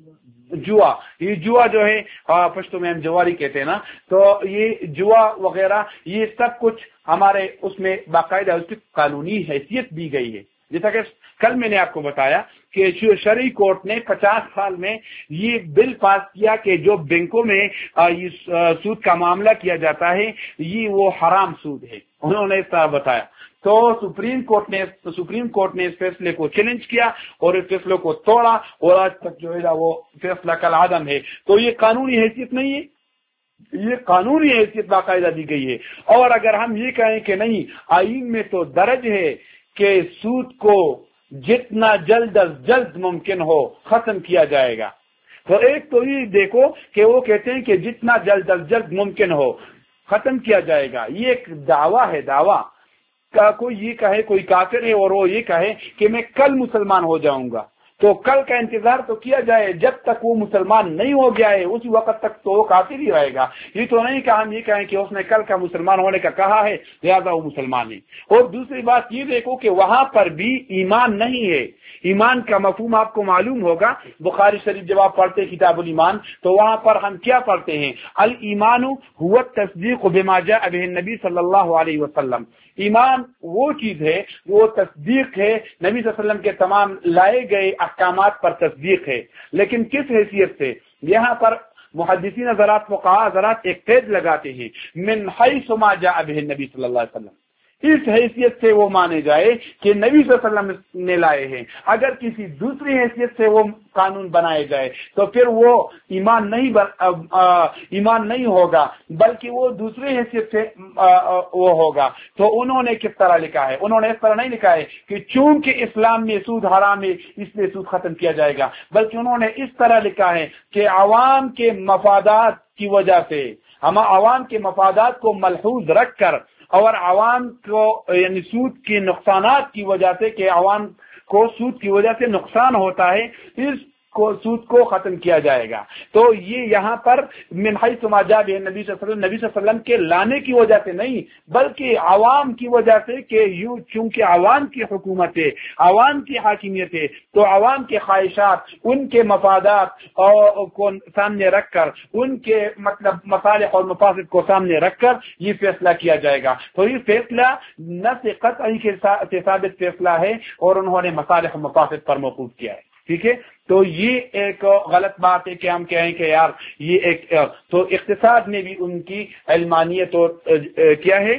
جوا۔ یہ جوا جو ہے پشتو میں ہم جواری کہتے ہیں نا، تو یہ جوا وغیرہ یہ سب کچھ ہمارے اس میں باقاعدہ اس کی قانونی حیثیت دی گئی ہے۔ جیسا کہ کل میں نے آپ کو بتایا کہ شرعی کورٹ نے پچاس سال میں یہ بل پاس کیا کہ جو بینکوں میں یہ سود کا معاملہ کیا جاتا ہے یہ وہ حرام سود ہے، انہوں نے اس طرح بتایا۔ تو سپریم کورٹ نے سپریم کورٹ نے اس فیصلے کو چیلنج کیا اور اس فیصلے کو توڑا، اور آج تک جو ہے وہ فیصلہ کالعدم ہے۔ تو یہ قانونی حیثیت نہیں ہے، یہ قانونی حیثیت باقاعدہ دی گئی ہے۔ اور اگر ہم یہ کہیں کہ نہیں، آئین میں تو درج ہے کہ سود کو جتنا جلد از جلد ممکن ہو ختم کیا جائے گا، تو ایک تو یہ دیکھو کہ وہ کہتے ہیں کہ جتنا جلد از جلد ممکن ہو ختم کیا جائے گا، یہ ایک دعویٰ ہے، دعویٰ کا کوئی یہ کہے، کوئی کافر ہے اور وہ یہ کہے کہ میں کل مسلمان ہو جاؤں گا، تو کل کا انتظار تو کیا جائے جب تک وہ مسلمان نہیں ہو گیا ہے اسی وقت تک تو وہ کافر ہی رہے گا. یہ تو نہیں کہ ہم یہ کہیں کہ اس نے کل کا مسلمان ہونے کا کہا ہے لہذا وہ مسلمان ہے. اور دوسری بات یہ دیکھو کہ وہاں پر بھی ایمان نہیں ہے. ایمان کا مفہوم آپ کو معلوم ہوگا. بخاری شریف جب آپ پڑھتے کتاب الایمان تو وہاں پر ہم کیا پڑھتے ہیں؟ الایمان هو التصدیق بما جاء به النبی صلی اللہ علیہ وسلم. ایمان وہ چیز ہے، وہ تصدیق ہے، نبی صلی اللہ علیہ وسلم کے تمام لائے گئے احکامات پر تصدیق ہے. لیکن کس حیثیت سے؟ یہاں پر محدثین حضرات فقہاء حضرات ایک قید لگاتے ہیں من حیث ما جاء به النبی صلی اللہ علیہ وسلم. اس حیثیت سے وہ مانے جائے کہ نبی صلی اللہ علیہ وسلم نے لائے ہیں. اگر کسی دوسری حیثیت سے وہ قانون بنائے جائے تو پھر وہ ایمان نہیں ایمان نہیں ہوگا بلکہ وہ دوسری حیثیت سے وہ ہوگا. تو انہوں نے کس طرح لکھا ہے؟ انہوں نے اس طرح نہیں لکھا ہے کہ چونکہ اسلام میں سود حرام ہے اس لیے سود ختم کیا جائے گا، بلکہ انہوں نے اس طرح لکھا ہے کہ عوام کے مفادات کی وجہ سے، ہم عوام کے مفادات کو ملحوظ رکھ کر اور عوام کو یعنی سود کے نقصانات کی وجہ سے کہ عوام کو سود کی وجہ سے نقصان ہوتا ہے اس کو سود کو ختم کیا جائے گا. تو یہ یہاں پر من حیث ما جاء به النبی صلی اللہ علیہ وسلم نبی صلی اللہ علیہ وسلم کے لانے کی وجہ سے نہیں بلکہ عوام کی وجہ سے کہ یوں چونکہ عوام کی حکومت ہے، عوام کی حاکمیت ہے تو عوام کے خواہشات، ان کے مفادات کو سامنے رکھ کر، ان کے مطلب مصالح اور مفاسد کو سامنے رکھ کر یہ فیصلہ کیا جائے گا. تو یہ فیصلہ نص قطعی کے ثابت فیصلہ ہے اور انہوں نے مصالح و مفاسد پر موقوف کیا ہے. ٹھیک ہے، تو یہ ایک غلط بات ہے کہ ہم کہیں کہ یار یہ ایک تو اقتصاد میں بھی ان کی علمانیت اور کیا ہے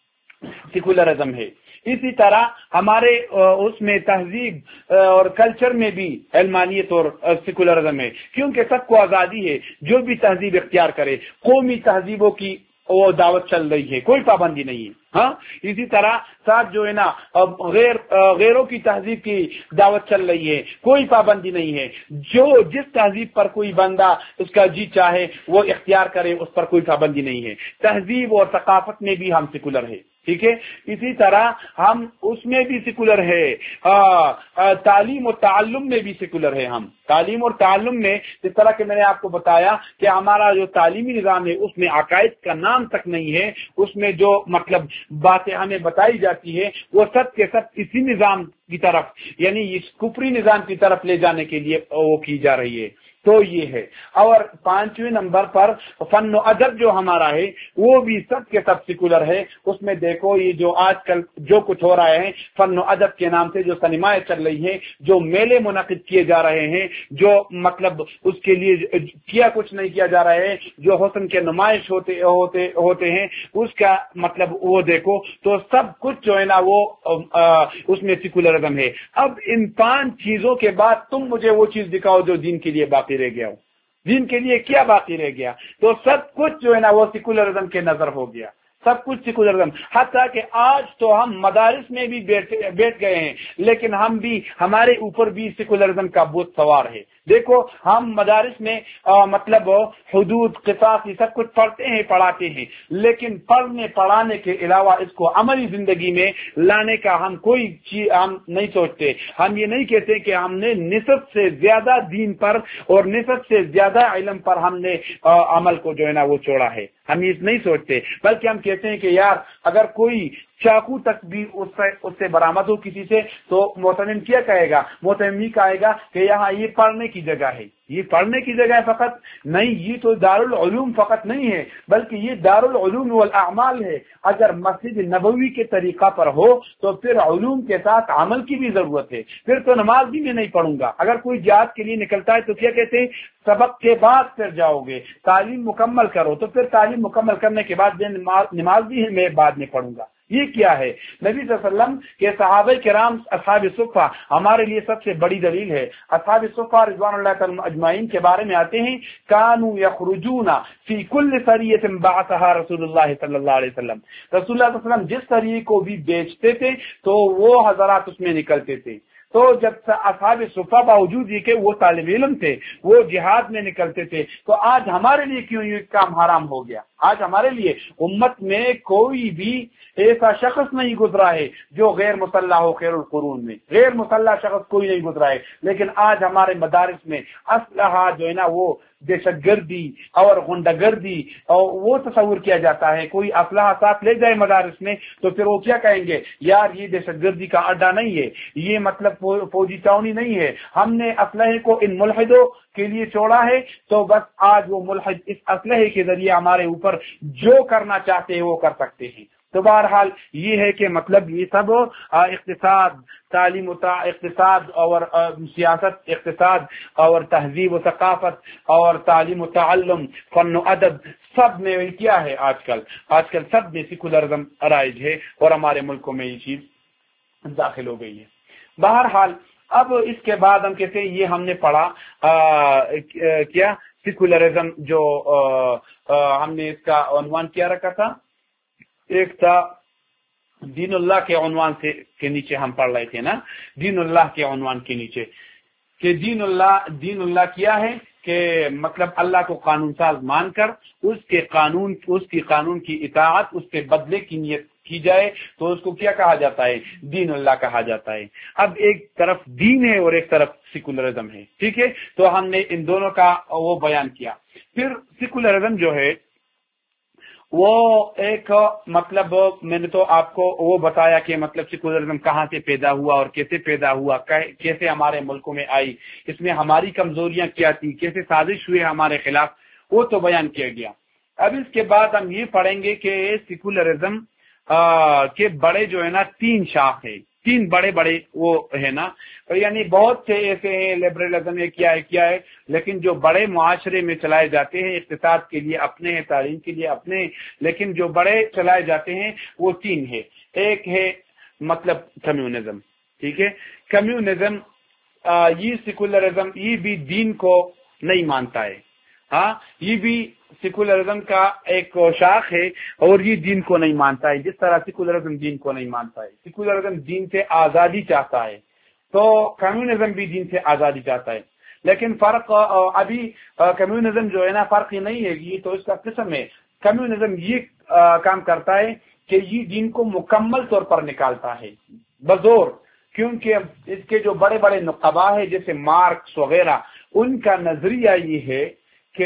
سیکولرزم ہے. اسی طرح ہمارے اس میں تہذیب اور کلچر میں بھی علمانیت اور سیکولرزم ہے، کیونکہ سب کو آزادی ہے جو بھی تہذیب اختیار کرے. قومی تہذیبوں کی وہ دعوت چل رہی ہے، کوئی پابندی نہیں ہے. ہاں اسی طرح ساتھ جو ہے نا غیر غیروں کی تہذیب کی دعوت چل رہی ہے، کوئی پابندی نہیں ہے. جو جس تہذیب پر کوئی بندہ اس کا جی چاہے وہ اختیار کرے، اس پر کوئی پابندی نہیں ہے. تہذیب اور ثقافت میں بھی ہم سیکولر ہے. ٹھیک ہے، اسی طرح ہم اس میں بھی سیکولر ہے. آ, آ, تعلیم اور تعلم میں بھی سیکولر ہے. ہم تعلیم اور تعلم میں جس طرح کہ میں نے آپ کو بتایا کہ ہمارا جو تعلیمی نظام ہے اس میں عقائد کا نام تک نہیں ہے. اس میں جو مطلب باتیں ہمیں بتائی جاتی ہے وہ سب کے سب اسی نظام کی طرف یعنی اس کفری نظام کی طرف لے جانے کے لیے وہ کی جا رہی ہے. تو یہ ہے. اور پانچویں نمبر پر فن و ادب جو ہمارا ہے وہ بھی سب کے سب سیکولر ہے. اس میں دیکھو یہ جو آج کل جو کچھ ہو رہا ہے فن و ادب کے نام سے جو سنیمائیں چل رہی ہیں، جو میلے منعقد کیے جا رہے ہیں، جو مطلب اس کے لیے کیا کچھ نہیں کیا جا رہا ہے، جو حسن کے نمائش ہوتے ہوتے ہوتے ہیں اس کا مطلب وہ دیکھو تو سب کچھ جو ہے نا وہ اس میں سیکولرزم ہے. اب ان پانچ چیزوں کے بعد تم مجھے وہ چیز دکھاؤ جو دین کے لیے باقی رہ گیا ہو. دین کے لیے کیا باقی رہ گیا؟ تو سب کچھ جو ہے نا وہ سیکولرزم کے نظر ہو گیا. سب کچھ سیکولرزم. حتیٰ کہ آج تو ہم مدارس میں بھی بیٹھ گئے ہیں لیکن ہم بھی ہمارے اوپر بھی سیکولرزم کا بوجھ سوار ہے. دیکھو ہم مدارس میں آ, مطلب حدود قصاص یہ سب کچھ پڑھتے ہیں پڑھاتے ہیں لیکن پڑھنے پڑھانے کے علاوہ اس کو عملی زندگی میں لانے کا ہم کوئی چیز ہم نہیں سوچتے. ہم یہ نہیں کہتے کہ ہم نے نصف سے زیادہ دین پر اور نصف سے زیادہ علم پر ہم نے آ, عمل کو جو ہے نا وہ چھوڑا ہے. ہم یہ نہیں سوچتے بلکہ ہم کہتے ہیں کہ یار اگر کوئی چاقو تک بھی اس سے اس سے برآمد ہو کسی سے تو محتمم کیا کہے گا؟ محتمم یہ کہے گا کہ یہاں یہ پڑھنے کی جگہ ہے. یہ پڑھنے کی جگہ ہے فقط نہیں، یہ تو دارالعلوم فقط نہیں ہے بلکہ یہ دارالعلوم والاعمال ہے. اگر مسجد نبوی کے طریقہ پر ہو تو پھر علوم کے ساتھ عمل کی بھی ضرورت ہے. پھر تو نماز بھی میں نہیں پڑھوں گا. اگر کوئی جہاد کے لیے نکلتا ہے تو کیا کہتے ہیں؟ سبق کے بعد پھر جاؤ گے، تعلیم مکمل کرو. تو پھر تعلیم مکمل کرنے کے بعد نماز بھی میں بعد میں پڑھوں گا. یہ کیا ہے؟ نبی صلی اللہ علیہ وسلم کے صحابہ کرام اصحاب صفہ ہمارے لیے سب سے بڑی دلیل ہے. اصحاب صفہ رضوان اللہ تعالی اجمعین کے بارے میں آتے ہیں کانوا یخرجون فی کل سریۃ بعثها رسول اللہ صلی اللہ علیہ وسلم. رسول اللہ صلی اللہ علیہ وسلم جس سریے کو بھی بیچتے تھے تو وہ حضرات اس میں نکلتے تھے. تو جب اصحاب صفہ باوجود یہ کہ وہ طالب علم تھے، وہ جہاد میں نکلتے تھے، تو آج ہمارے لیے کیوں یہ کام حرام ہو گیا؟ آج ہمارے لیے امت میں کوئی بھی ایسا شخص نہیں گزرا ہے جو غیر مسلح ہو، خیر القرون میں غیر مسلح شخص کوئی نہیں گزرا ہے، لیکن آج ہمارے مدارس میں اسلحہ جو ہے نا وہ دہشت گردی اور غنڈہ گردی اور وہ تصور کیا جاتا ہے۔ کوئی اسلحہ ساتھ لے جائے مدارس میں تو پھر وہ کیا کہیں گے؟ یار یہ دہشت گردی کا اڈا نہیں ہے، یہ مطلب فوجی چاونی نہیں ہے، ہم نے اسلحے کو ان ملحدوں کے لیے چھوڑا ہے، تو بس آج وہ ملحد اس اسلحے کے ذریعے ہمارے اوپر جو کرنا چاہتے ہیں وہ کر سکتے ہیں۔ تو بہرحال یہ ہے کہ مطلب یہ سب اقتصاد، تعلیم و اقتصاد اور سیاست، اقتصاد اور تہذیب و ثقافت اور تعلیم و تعلم، فن و ادب، سب میں کیا ہے آج کل آج کل سب میں سیکولرزم رائج ہے اور ہمارے ملکوں میں یہ چیز داخل ہو گئی ہے۔ بہرحال اب اس کے بعد ہم کہتے ہیں یہ ہم نے پڑھا کیا سیکولرزم، جو آ, آ, ہم نے اس کا عنوان کیا رکھا تھا، ایک تھا دین اللہ کے عنوان سے کے نیچے ہم پڑھ رہے تھے نا، دین اللہ کے عنوان کے نیچے کہ دین اللہ دین اللہ کیا ہے کہ مطلب اللہ کو قانون ساز مان کر اس کے قانون اس کی قانون کی اطاعت، اس کے بدلے کی نیت کی جائے تو اس کو کیا کہا جاتا ہے؟ دین اللہ کہا جاتا ہے۔ اب ایک طرف دین ہے اور ایک طرف سیکولرزم ہے، ٹھیک ہے، تو ہم نے ان دونوں کا وہ بیان کیا۔ پھر سیکولرزم جو ہے وہ ایک مطلب میں نے تو آپ کو وہ بتایا کہ مطلب سیکولرزم کہاں سے پیدا ہوا اور کیسے پیدا ہوا، کیسے ہمارے ملکوں میں آئی، اس میں ہماری کمزوریاں کیا تھی، کیسے سازش ہوئے ہمارے خلاف، وہ تو بیان کیا گیا۔ اب اس کے بعد ہم یہ پڑھیں گے کہ سیکولرزم کے بڑے جو ہے نا تین شاخ ہے، تین بڑے بڑے وہ ہے نا، یعنی بہت سے ایسے ہیں، لبرلزم ہے، کیا ہے کیا ہے لیکن جو بڑے معاشرے میں چلائے جاتے ہیں، اقتصاد کے لیے اپنے ہیں، تعلیم کے لیے اپنے، لیکن جو بڑے چلائے جاتے ہیں وہ تین ہے۔ ایک ہے مطلب کمیونزم، ٹھیک ہے، کمیونزم یہ سیکولرزم یہ بھی دین کو نہیں مانتا ہے، ہاں یہ بھی سیکولرزم کا ایک شاخ ہے اور یہ دین کو نہیں مانتا ہے، جس طرح سیکولرزم دین کو نہیں مانتا ہے۔ سیکولرزم دین سے آزادی چاہتا ہے تو کمیونزم بھی دین سے آزادی چاہتا ہے، لیکن فرق ابھی کمیونزم جو ہے نا فرق ہی نہیں ہے، یہ تو اس کا قسم ہے۔ کمیونزم یہ کام کرتا ہے کہ یہ دین کو مکمل طور پر نکالتا ہے بزور، کیونکہ اس کے جو بڑے بڑے نقبا ہیں جیسے مارکس وغیرہ، ان کا نظریہ یہ ہے کہ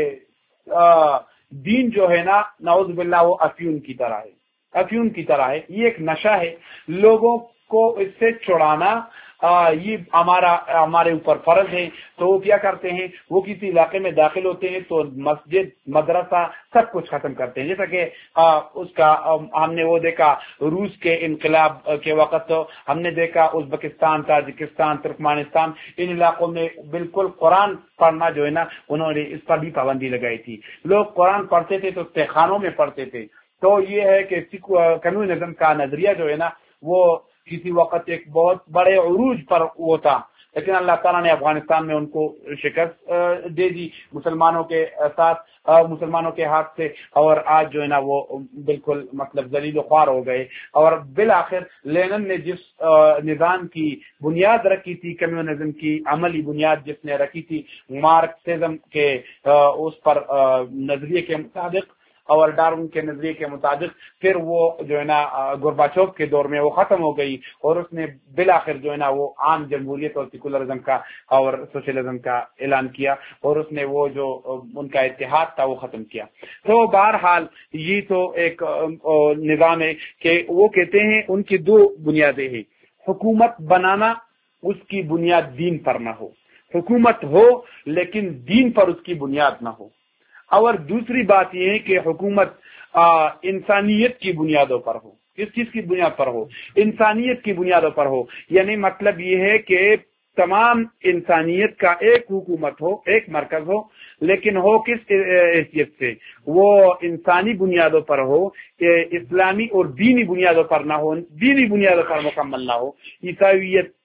دین جو ہے نا نعوذ باللہ وہ افیون کی طرح ہے، افیون کی طرح ہے، یہ ایک نشہ ہے، لوگوں کو اس سے چھڑانا یہ ہمارا ہمارے اوپر فرض ہے۔ تو وہ کیا کرتے ہیں، وہ کسی علاقے میں داخل ہوتے ہیں تو مسجد، مدرسہ سب کچھ ختم کرتے ہیں، جیسا کہ اس کا ہم نے وہ دیکھا روس کے انقلاب کے وقت، ہم نے دیکھا ازبکستان، تاجکستان، ترکمانستان، ان علاقوں میں بالکل قرآن پڑھنا جو ہے نا انہوں نے اس پر بھی پابندی لگائی تھی، لوگ قرآن پڑھتے تھے تو تہخانوں میں پڑھتے تھے۔ تو یہ ہے کہ کمیونزم کا نظریہ جو ہے نا وہ کسی وقت ایک بہت بڑے عروج پر وہ تھا، لیکن اللہ تعالیٰ نے افغانستان میں ان کو شکست دے دی مسلمانوں کے ساتھ، مسلمانوں کے ہاتھ سے، اور آج جو ہے نا وہ بالکل مطلب ذلیل و خوار ہو گئے۔ اور بالآخر لینن نے جس نظام کی بنیاد رکھی تھی، کمیونزم کی عملی بنیاد جس نے رکھی تھی مارکسزم کے اس پر نظریے کے مطابق اور ڈارون کے نظریے کے مطابق، پھر وہ جو ہے نا گورباچوف کے دور میں وہ ختم ہو گئی اور اس نے بالآخر جو ہے نا وہ عام جمہوریت اور سیکولرزم کا اور سوشلزم کا اعلان کیا اور اس نے وہ جو ان کا اتحاد تھا وہ ختم کیا۔ تو بہرحال یہ تو ایک نظام ہے کہ وہ کہتے ہیں ان کی دو بنیادیں ہیں، حکومت بنانا اس کی بنیاد دین پر نہ ہو، حکومت ہو لیکن دین پر اس کی بنیاد نہ ہو، اور دوسری بات یہ ہے کہ حکومت آ, انسانیت کی بنیادوں پر ہو۔ کس چیز کی بنیاد پر ہو؟ انسانیت کی بنیادوں پر ہو، یعنی مطلب یہ ہے کہ تمام انسانیت کا ایک حکومت ہو، ایک مرکز ہو، لیکن ہو کس حیثیت سے؟ وہ انسانی بنیادوں پر ہو، اسلامی اور دینی بنیادوں پر نہ ہو، دینی بنیادوں پر مکمل نہ ہو، عیسائیت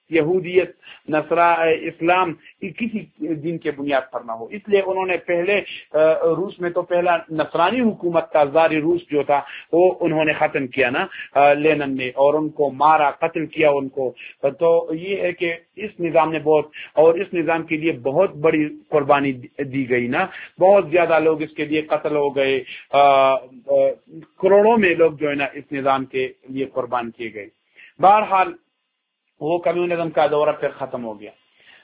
یہودیت، نصرا اسلام کسی دین کے بنیاد پر نہ ہو. اس لیے انہوں نے پہلے روس میں تو پہلا نصرانی حکومت کا زاری روس جو تھا وہ انہوں نے ختم کیا نا لینن نے، اور ان کو مارا، قتل کیا ان کو. تو یہ ہے کہ اس نظام نے بہت، اور اس نظام کے لیے بہت بڑی قربانی دی گئی نا، بہت زیادہ لوگ اس کے لیے قتل ہو گئے، کروڑوں میں لوگ جو ہے نا اس نظام کے لیے قربان کیے گئے. بہرحال وہ کمیونزم کا دورہ پھر ختم ہو گیا.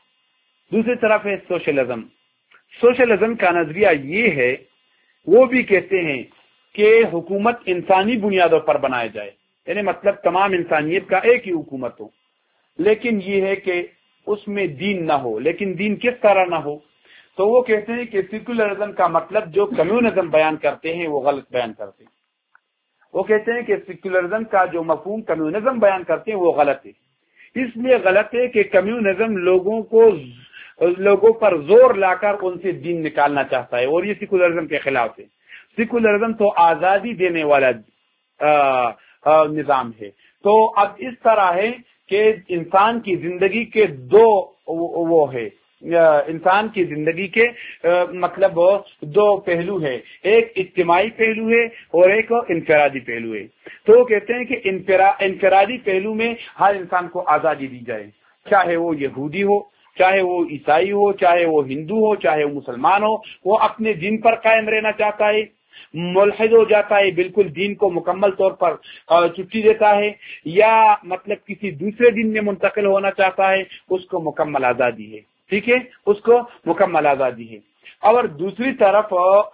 دوسری طرف ہے سوشلزم. سوشلزم کا نظریہ یہ ہے، وہ بھی کہتے ہیں کہ حکومت انسانی بنیادوں پر بنایا جائے، یعنی مطلب تمام انسانیت کا ایک ہی حکومت ہو، لیکن یہ ہے کہ اس میں دین نہ ہو. لیکن دین کس طرح نہ ہو؟ تو وہ کہتے ہیں کہ سیکولرزم کا مطلب جو کمیونزم بیان کرتے ہیں وہ غلط بیان کرتے ہیں. وہ کہتے ہیں کہ سیکولرزم کا جو مفہوم کمیونزم بیان کرتے ہیں وہ غلط ہے. اس لیے غلط ہے کہ کمیونزم لوگوں کو لوگوں پر زور لا کر ان سے دین نکالنا چاہتا ہے، اور یہ سیکولرزم کے خلاف ہے. سیکولرزم تو آزادی دینے والا آ, آ, نظام ہے. تو اب اس طرح ہے کہ انسان کی زندگی کے دو وہ ہے، انسان کی زندگی کے مطلب دو پہلو ہے، ایک اجتماعی پہلو ہے اور ایک انفرادی پہلو ہے. تو وہ کہتے ہیں کہ انفرادی پہلو میں ہر انسان کو آزادی دی جائے، چاہے وہ یہودی ہو، چاہے وہ عیسائی ہو، چاہے وہ ہندو ہو، چاہے وہ مسلمان ہو، وہ اپنے دین پر قائم رہنا چاہتا ہے، ملحد ہو جاتا ہے، بالکل دین کو مکمل طور پر چھٹی دیتا ہے، یا مطلب کسی دوسرے دین میں منتقل ہونا چاہتا ہے، اس کو مکمل آزادی ہے. ٹھیک ہے، اس کو مکمل آزادی ہے. اور دوسری طرف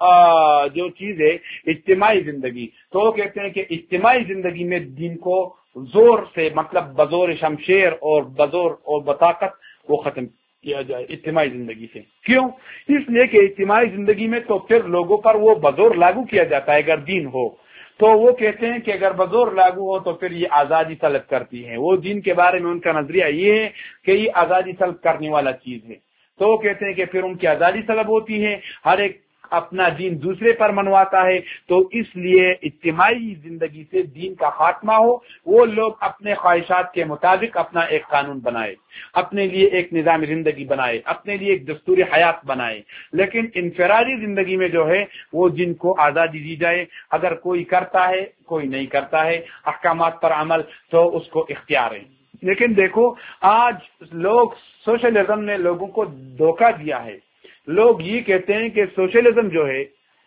جو چیز ہے اجتماعی زندگی، تو وہ کہتے ہیں کہ اجتماعی زندگی میں دین کو زور سے، مطلب بزور شمشیر اور بزور اور بطاقت وہ ختم کیا جائے اجتماعی زندگی سے. کیوں؟ اس لیے کہ اجتماعی زندگی میں تو پھر لوگوں پر وہ بزور لاگو کیا جاتا ہے اگر دین ہو. تو وہ کہتے ہیں کہ اگر بزور لاگو ہو تو پھر یہ آزادی طلب کرتی ہے. وہ دین کے بارے میں ان کا نظریہ یہ ہے کہ یہ آزادی طلب کرنے والا چیز ہے. تو وہ کہتے ہیں کہ پھر ان کی آزادی طلب ہوتی ہے، ہر ایک اپنا دین دوسرے پر منواتا ہے. تو اس لیے اجتماعی زندگی سے دین کا خاتمہ ہو، وہ لوگ اپنے خواہشات کے مطابق اپنا ایک قانون بنائے، اپنے لیے ایک نظام زندگی بنائے، اپنے لیے ایک دستور حیات بنائے. لیکن انفرادی زندگی میں جو ہے وہ جن کو آزادی دی جائے، اگر کوئی کرتا ہے کوئی نہیں کرتا ہے احکامات پر عمل تو اس کو اختیار ہے. لیکن دیکھو آج لوگ سوشلزم نے لوگوں کو دھوکہ دیا ہے. لوگ یہ کہتے ہیں کہ سوشلزم جو ہے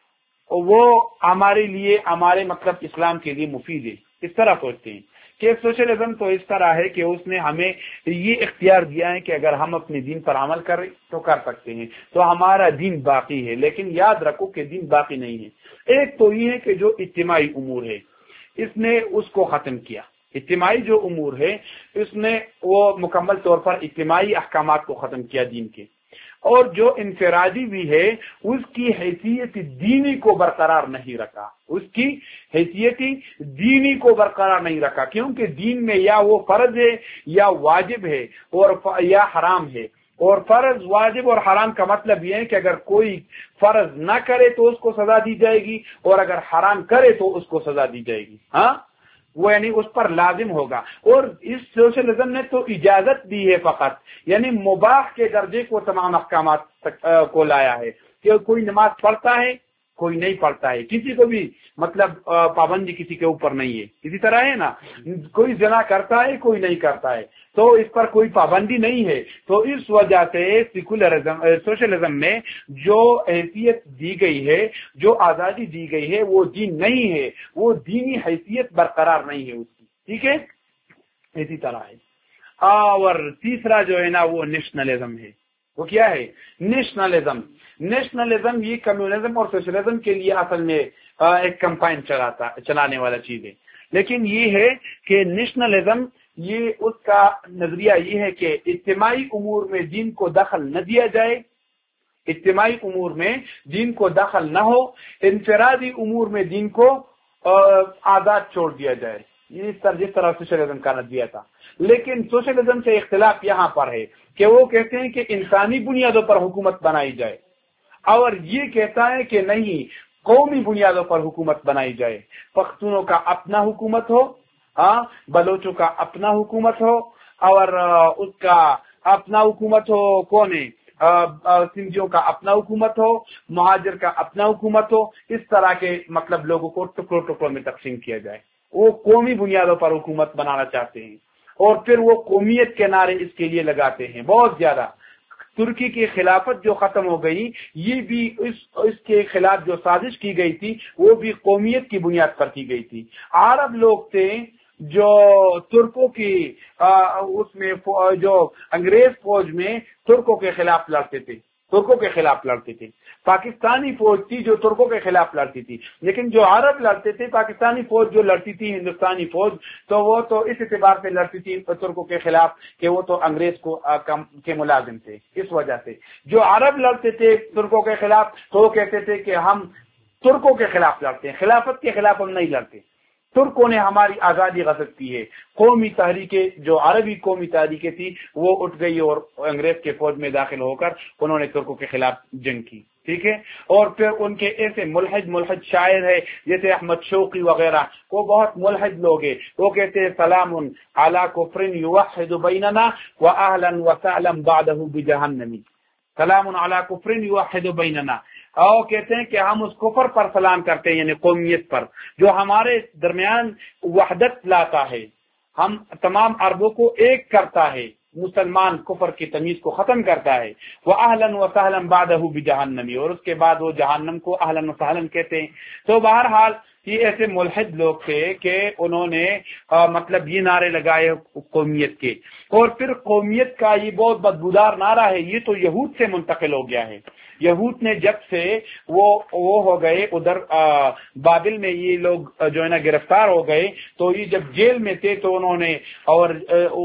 وہ ہمارے لیے، ہمارے مطلب اسلام کے لیے مفید ہے. اس طرح سوچتے ہیں کہ سوشلزم تو اس طرح ہے کہ اس نے ہمیں یہ اختیار دیا ہے کہ اگر ہم اپنے دین پر عمل کریں تو کر سکتے ہیں، تو ہمارا دین باقی ہے. لیکن یاد رکھو کہ دین باقی نہیں ہے. ایک تو یہ ہے کہ جو اجتماعی امور ہے اس نے اس کو ختم کیا. اجتماعی جو امور ہے اس نے وہ مکمل طور پر اجتماعی احکامات کو ختم کیا دین کے. اور جو انفرادی بھی ہے اس کی حیثیت دینی کو برقرار نہیں رکھا، اس کی حیثیت دینی کو برقرار نہیں رکھا، کیونکہ دین میں یا وہ فرض ہے یا واجب ہے اور یا حرام ہے. اور فرض، واجب اور حرام کا مطلب یہ ہے کہ اگر کوئی فرض نہ کرے تو اس کو سزا دی جائے گی، اور اگر حرام کرے تو اس کو سزا دی جائے گی. ہاں، وہ یعنی اس پر لازم ہوگا. اور اس سوشلزم نے تو اجازت دی ہے فقط، یعنی مباح کے درجے کو تمام احکامات کو لایا ہے کہ کوئی نماز پڑھتا ہے کوئی نہیں پڑھتا ہے، کسی کو بھی مطلب پابندی کسی کے اوپر نہیں ہے. اسی طرح ہے نا، کوئی زنا کرتا ہے کوئی نہیں کرتا ہے تو اس پر کوئی پابندی نہیں ہے. تو اس وجہ سے سیکولرزم سوشلزم میں جو حیثیت دی گئی ہے، جو آزادی دی گئی ہے وہ دین نہیں ہے، وہ دینی حیثیت برقرار نہیں ہے اس کی. ٹھیک ہے، اسی طرح ہے. اور تیسرا جو ہے نا وہ نیشنلزم ہے. وہ کیا ہے؟ نیشنلزم. نیشنلزم یہ کمیونزم اور سوشلزم کے لیے اصل میں ایک کمپائن چلاتا چلانے والا چیز ہے. لیکن یہ ہے کہ نیشنلزم یہ اس کا نظریہ یہ ہے کہ اجتماعی امور میں دین کو دخل نہ دیا جائے، اجتماعی امور میں دین کو دخل نہ ہو، انفرادی امور میں دین کو آزاد چھوڑ دیا جائے. یہ جس طرح سوشلزم کا نظریہ تھا. لیکن سوشلزم سے اختلاف یہاں پر ہے کہ وہ کہتے ہیں کہ انسانی بنیادوں پر حکومت بنائی جائے، اور یہ کہتا ہے کہ نہیں، قومی بنیادوں پر حکومت بنائی جائے. پختونوں کا اپنا حکومت ہو، ہاں، بلوچوں کا اپنا حکومت ہو، اور اس کا اپنا حکومت ہو، کون ہے سندھیوں کا اپنا حکومت ہو، مہاجر کا اپنا حکومت ہو، اس طرح کے مطلب لوگوں کو ٹکڑوں ٹکڑوں میں تقسیم کیا جائے. وہ قومی بنیادوں پر حکومت بنانا چاہتے ہیں اور پھر وہ قومیت کے نعرے اس کے لیے لگاتے ہیں بہت زیادہ. ترکی کی خلافت جو ختم ہو گئی، یہ بھی اس اس کے خلاف جو سازش کی گئی تھی وہ بھی قومیت کی بنیاد پر کی گئی تھی. عرب لوگ تھے جو ترکوں کی اس میں جو انگریز فوج میں ترکوں کے خلاف لڑتے تھے ترکوں کے خلاف لڑتے تھے پاکستانی فوج تھی جو ترکوں کے خلاف لڑتی تھی، لیکن جو عرب لڑتے تھے پاکستانی فوج جو لڑتی تھی ہندوستانی فوج، تو وہ تو اس اعتبار سے لڑتی تھی ترکوں کے خلاف کہ وہ تو انگریز کو کے ملازم تھے. اس وجہ سے جو عرب لڑتے تھے ترکوں کے خلاف تو وہ کہتے تھے کہ ہم ترکوں کے خلاف لڑتے ہیں، خلافت کے خلاف ہم نہیں لڑتے. ترکوں نے ہماری آزادی غصب کی ہے. قومی تحریکیں جو عربی قومی تحریکیں تھی وہ اٹھ گئی اور انگریز کے فوج میں داخل ہو کر انہوں نے ترکوں کے خلاف جنگ کی. ٹھیک ہے. اور پھر ان کے ایسے ملحد ملحد شاعر ہے جیسے احمد شوقی وغیرہ، وہ بہت ملحد لوگ ہیں. وہ کہتے ہیں سلام علی کفر یوحد بیننا واہلا وسہلا بعدہ بجہنم. سلام علی کفر یوحد بیننا، اور کہتے ہیں کہ ہم اس کفر پر سلام کرتے ہیں، یعنی قومیت پر، جو ہمارے درمیان وحدت لاتا ہے، ہم تمام عربوں کو ایک کرتا ہے، مسلمان کفر کی تمیز کو ختم کرتا ہے. وہ اہلن و سہلن بعدہ بجہنمی، اور اس کے بعد وہ جہنم کو اہلن و سہلن کہتے ہیں. تو بہرحال یہ ایسے ملحد لوگ تھے کہ انہوں نے مطلب یہ نعرے لگائے قومیت کے. اور پھر قومیت کا یہ بہت بدبودار نعرہ ہے، یہ تو یہود سے منتقل ہو گیا ہے. یہود نے جب سے وہ وہ ہو گئے ادھر بابل میں، یہ لوگ جو ہے نا گرفتار ہو گئے، تو یہ جب جیل میں تھے تو انہوں نے اور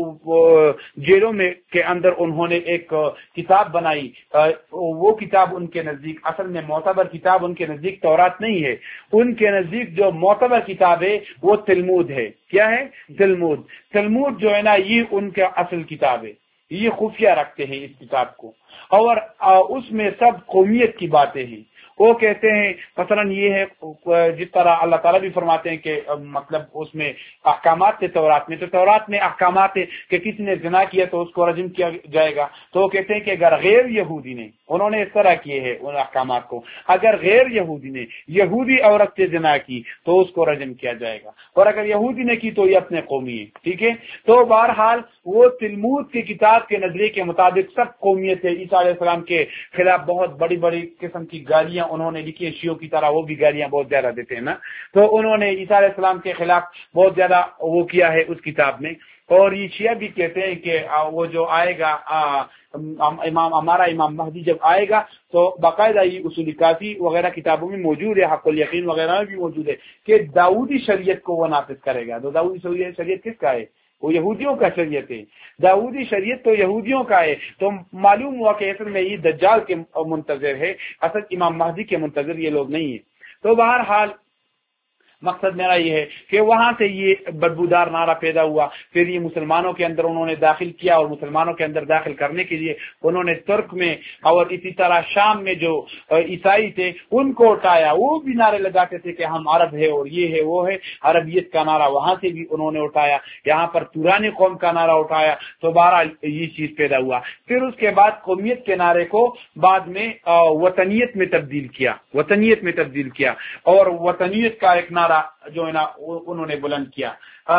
جیلوں میں کے اندر انہوں نے ایک کتاب بنائی. وہ کتاب ان کے نزدیک اصل میں معتبر کتاب ان کے نزدیک تورات نہیں ہے. ان کے نزدیک جو معتبر کتاب ہے وہ تلمود ہے. کیا ہے؟ تلمود. تلمود جو ہے نا یہ ان کا اصل کتاب ہے. یہ خفیہ رکھتے ہیں اس کتاب کو، اور اس میں سب قومیت کی باتیں ہیں. وہ کہتے ہیں مثلا یہ ہے جس طرح اللہ تعالیٰ بھی فرماتے ہیں کہ مطلب اس میں احکامات تھے تورات میں، تو تورات میں احکامات ہے کہ کسی نے زنا کیا تو اس کو رجم کیا جائے گا. تو وہ کہتے ہیں کہ اگر غیر یہودی نے، انہوں نے اس طرح کیے ہیں ان احکامات کو، اگر غیر یہودی نے یہودی عورت سے زنا کی تو اس کو رجم کیا جائے گا، اور اگر یہودی نے کی تو یہ اپنے قومی ہے. ٹھیک ہے. تو بہرحال وہ تلمود کی کتاب کے نظریے کے مطابق سب قومیت ہے. عیسیٰ علیہ السلام کے خلاف بہت بڑی بڑی قسم کی گالیاں انہوں نے لکھی ہیں، شیعوں کی طرح وہ بھی گالیاں بہت زیادہ دیتے ہیں نا. تو انہوں نے عیسیٰ علیہ السلام کے خلاف بہت زیادہ وہ کیا ہے اس کتاب میں. اور یہ شیعہ بھی کہتے ہیں کہ وہ جو آئے گا امام ہمارا امام مہدی جب آئے گا تو باقاعدہ یہ اصول کافی وغیرہ کتابوں میں موجود ہے، حق الیقین وغیرہ میں بھی موجود ہے کہ داؤدی شریعت کو وہ نافذ کرے گا. تو داؤدی شریعت کس کا ہے؟ وہ یہودیوں کا شریعت ہے. داؤدی شریعت تو یہودیوں کا ہے. تو معلوم ہوا کہ اصل میں یہ دجال کے منتظر ہے، اصل امام مہدی کے منتظر یہ لوگ نہیں ہیں. تو بہرحال مقصد میرا یہ ہے کہ وہاں سے یہ بدبودار نعرہ پیدا ہوا. پھر یہ مسلمانوں کے اندر انہوں نے داخل کیا، اور مسلمانوں کے اندر داخل کرنے کے لیے انہوں نے ترک میں اور اسی طرح شام میں جو عیسائی تھے ان کو اٹھایا. وہ بھی نعرے لگاتے تھے کہ ہم عرب ہے اور یہ ہے وہ ہے. عربیت کا نعرہ وہاں سے بھی انہوں نے اٹھایا، یہاں پر تورانی قوم کا نعرہ اٹھایا. تو بہرحال یہ چیز پیدا ہوا. پھر اس کے بعد قومیت کے نعرے کو بعد میں وطنیت میں تبدیل کیا وطنیت میں تبدیل کیا اور وطنیت کا ایک نعرہ جو ہے نا انہوں نے بلند کیا.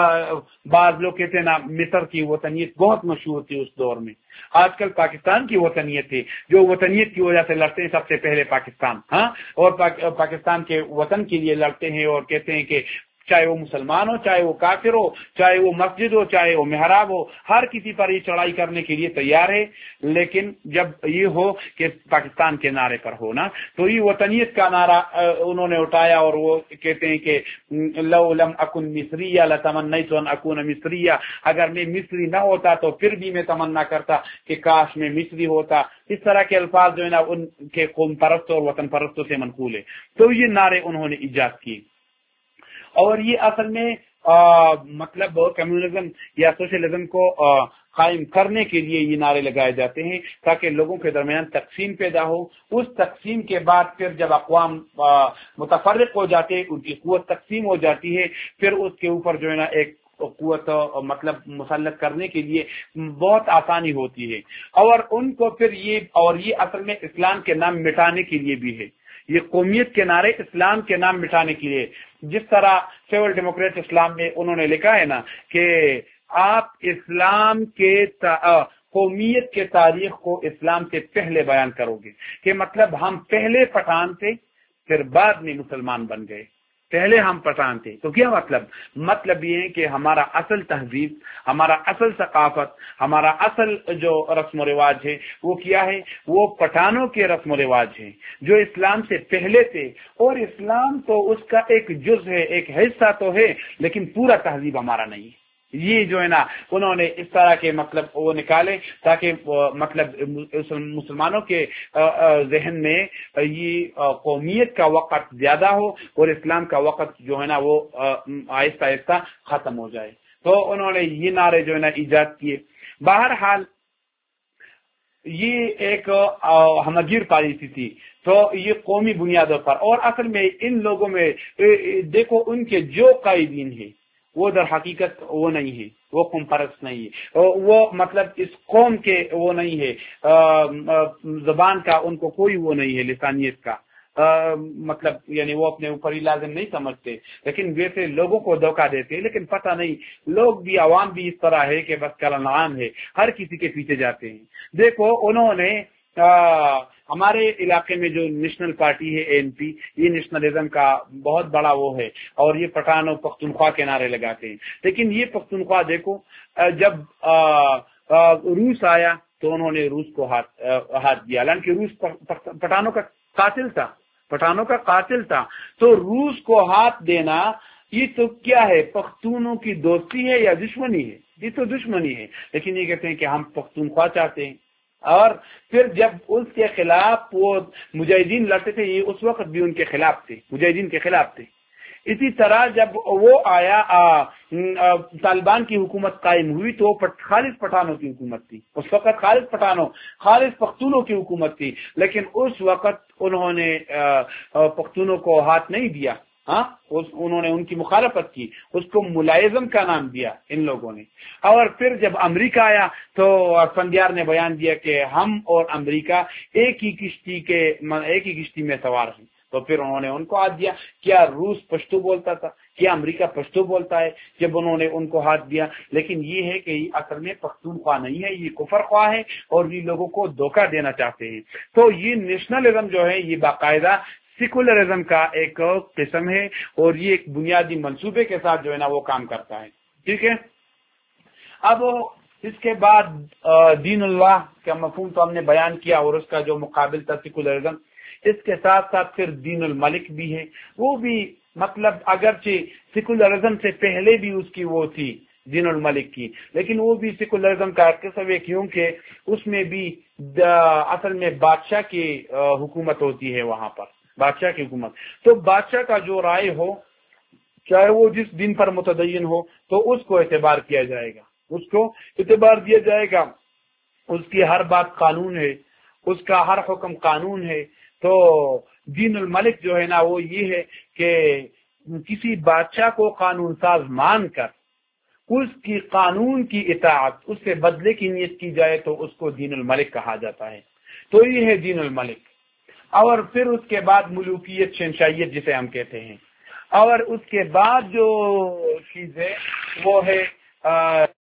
بعض لوگ کہتے ہیں نا مصر کی وطنیت بہت مشہور تھی اس دور میں. آج کل پاکستان کی وطنیت ہے، جو وطنیت کی وجہ سے لڑتے ہیں سب سے پہلے پاکستان، ہاں، اور پاکستان کے وطن کے لیے لڑتے ہیں اور کہتے ہیں کہ چاہے وہ مسلمان ہو، چاہے وہ کافر ہو، چاہے وہ مسجد ہو، چاہے وہ محراب ہو، ہر کسی پر یہ چڑھائی کرنے کے لیے تیار ہے. لیکن جب یہ ہو کہ پاکستان کے نعرے پر ہو نا، تو یہ وطنیت کا نعرہ انہوں نے اٹھایا. اور وہ کہتے ہیں کہ لو لم اکن مصریہ لتمنیت ان اکون مصریہ، اگر میں مصری نہ ہوتا تو پھر بھی میں تمنا کرتا کہ کاش میں مصری ہوتا. اس طرح کے الفاظ جو ہے نا ان کے قوم پرستوں اور وطن پرستوں سے منقول ہے. تو یہ نعرے انہوں نے ایجاد کیے. اور یہ اصل میں آ, مطلب کمیونزم یا سوشلزم کو آ, قائم کرنے کے لیے یہ نعرے لگائے جاتے ہیں تاکہ لوگوں کے درمیان تقسیم پیدا ہو. اس تقسیم کے بعد پھر جب اقوام آ, متفرق ہو جاتے ہیں، ان کی قوت تقسیم ہو جاتی ہے، پھر اس کے اوپر جو ہے نا ایک قوت مطلب مسلط کرنے کے لیے بہت آسانی ہوتی ہے، اور ان کو پھر یہ اور یہ اصل میں اسلام کے نام مٹانے کے لیے بھی ہے، یہ قومیت کے نعرے اسلام کے نام مٹانے کے لیے، جس طرح سول ڈیموکریٹ اسلام میں انہوں نے لکھا ہے نا کہ آپ اسلام کے قومیت کے تاریخ کو اسلام سے پہلے بیان کرو گے، کہ مطلب ہم پہلے پٹھان تھے پھر بعد میں مسلمان بن گئے، پہلے ہم پٹھان تھے۔ تو کیا مطلب مطلب یہ ہے کہ ہمارا اصل تہذیب، ہمارا اصل ثقافت، ہمارا اصل جو رسم و رواج ہے وہ کیا ہے؟ وہ پٹھانوں کے رسم و رواج ہیں جو اسلام سے پہلے تھے، اور اسلام تو اس کا ایک جز ہے، ایک حصہ تو ہے، لیکن پورا تہذیب ہمارا نہیں ہے۔ یہ جو ہے نا انہوں نے اس طرح کے مطلب وہ نکالے تاکہ مطلب مسلمانوں کے ذہن میں یہ قومیت کا وقت زیادہ ہو اور اسلام کا وقت جو ہے نا وہ آہستہ آہستہ ختم ہو جائے۔ تو انہوں نے یہ نعرے جو ہے نا ایجاد کیے۔ بہرحال یہ ایک ہمگیر پالیسی تھی، تو یہ قومی بنیادوں پر، اور اصل میں ان لوگوں میں دیکھو ان کے جو قائدین ہیں وہ در حقیقت وہ نہیں ہے، وہ قوم پرست نہیں ہے، وہ مطلب اس قوم کے وہ نہیں ہے، زبان کا ان کو کوئی وہ نہیں ہے، لسانیت کا مطلب یعنی وہ اپنے اوپر ہی لازم نہیں سمجھتے، لیکن ویسے لوگوں کو دھوکہ دیتے، لیکن پتہ نہیں لوگ بھی عوام بھی اس طرح ہے کہ بس کلنعام ہے، ہر کسی کے پیچھے جاتے ہیں۔ دیکھو انہوں نے ہمارے علاقے میں جو نیشنل پارٹی ہے اے این پی، یہ نیشنلزم کا بہت بڑا وہ ہے، اور یہ پٹھان و پختونخوا کے نعرے لگاتے ہیں، لیکن یہ پختونخوا دیکھو جب روس آیا تو انہوں نے روس کو ہاتھ ہاتھ دیا، حالانکہ روس پٹھانوں کا قاتل تھا، پٹھانوں کا قاتل تھا، تو روس کو ہاتھ دینا یہ تو کیا ہے؟ پختونوں کی دوستی ہے یا دشمنی ہے؟ یہ تو دشمنی ہے، لیکن یہ کہتے ہیں کہ ہم پختونخوا چاہتے ہیں۔ اور پھر جب اس کے خلاف وہ مجاہدین لڑتے تھے، یہ اس وقت بھی ان کے خلاف تھے، مجاہدین کے خلاف تھے۔ اسی طرح جب وہ آیا طالبان کی حکومت قائم ہوئی تو خالص پٹھانوں کی حکومت تھی، اس وقت خالص پٹھانوں خالص پختونوں کی حکومت تھی، لیکن اس وقت انہوں نے پختونوں کو ہاتھ نہیں دیا، ہاں انہوں نے ان کی مخالفت کی، اس کو ملائزم کا نام دیا ان لوگوں نے۔ اور پھر جب امریکہ آیا تو اسفندیار نے بیان دیا کہ ہم اور امریکہ ایک ہی کشتی کے ایک ہی کشتی میں سوار ہیں، تو پھر انہوں نے ان کو ہاتھ دیا۔ کیا روس پشتو بولتا تھا؟ کیا امریکہ پشتو بولتا ہے؟ جب انہوں نے ان کو ہاتھ دیا، لیکن یہ ہے کہ یہ اصل میں پختونخوا نہیں ہے، یہ کفر خواہ ہے، اور یہ لوگوں کو دھوکہ دینا چاہتے ہیں۔ تو یہ نیشنلزم جو ہے یہ باقاعدہ سیکولرزم کا ایک قسم ہے، اور یہ ایک بنیادی منصوبے کے ساتھ جو ہے نا وہ کام کرتا ہے، ٹھیک ہے۔ اب اس کے بعد دین اللہ کا مفہوم تو ہم نے بیان کیا، اور اس کا جو مقابل تھا سیکولرزم، اس کے ساتھ ساتھ پھر دین الملک بھی ہے، وہ بھی مطلب اگرچہ سیکولرزم سے پہلے بھی اس کی وہ تھی دین الملک کی، لیکن وہ بھی سیکولرزم کا قسم ہے، کیونکہ اس میں بھی اصل میں بادشاہ کی حکومت ہوتی ہے، وہاں پر بادشاہ کی حکومت، تو بادشاہ کا جو رائے ہو چاہے وہ جس دن پر متدین ہو تو اس کو اعتبار کیا جائے گا، اس کو اعتبار دیا جائے گا، اس کی ہر بات قانون ہے، اس کا ہر حکم قانون ہے۔ تو دین الملک جو ہے نا وہ یہ ہے کہ کسی بادشاہ کو قانون ساز مان کر اس کی قانون کی اطاعت، اس سے بدلے کی نیت کی جائے تو اس کو دین الملک کہا جاتا ہے۔ تو یہ ہے دین الملک۔ اور پھر اس کے بعد ملوکیت، شہنشاہیت جسے ہم کہتے ہیں، اور اس کے بعد جو چیز ہے وہ ہے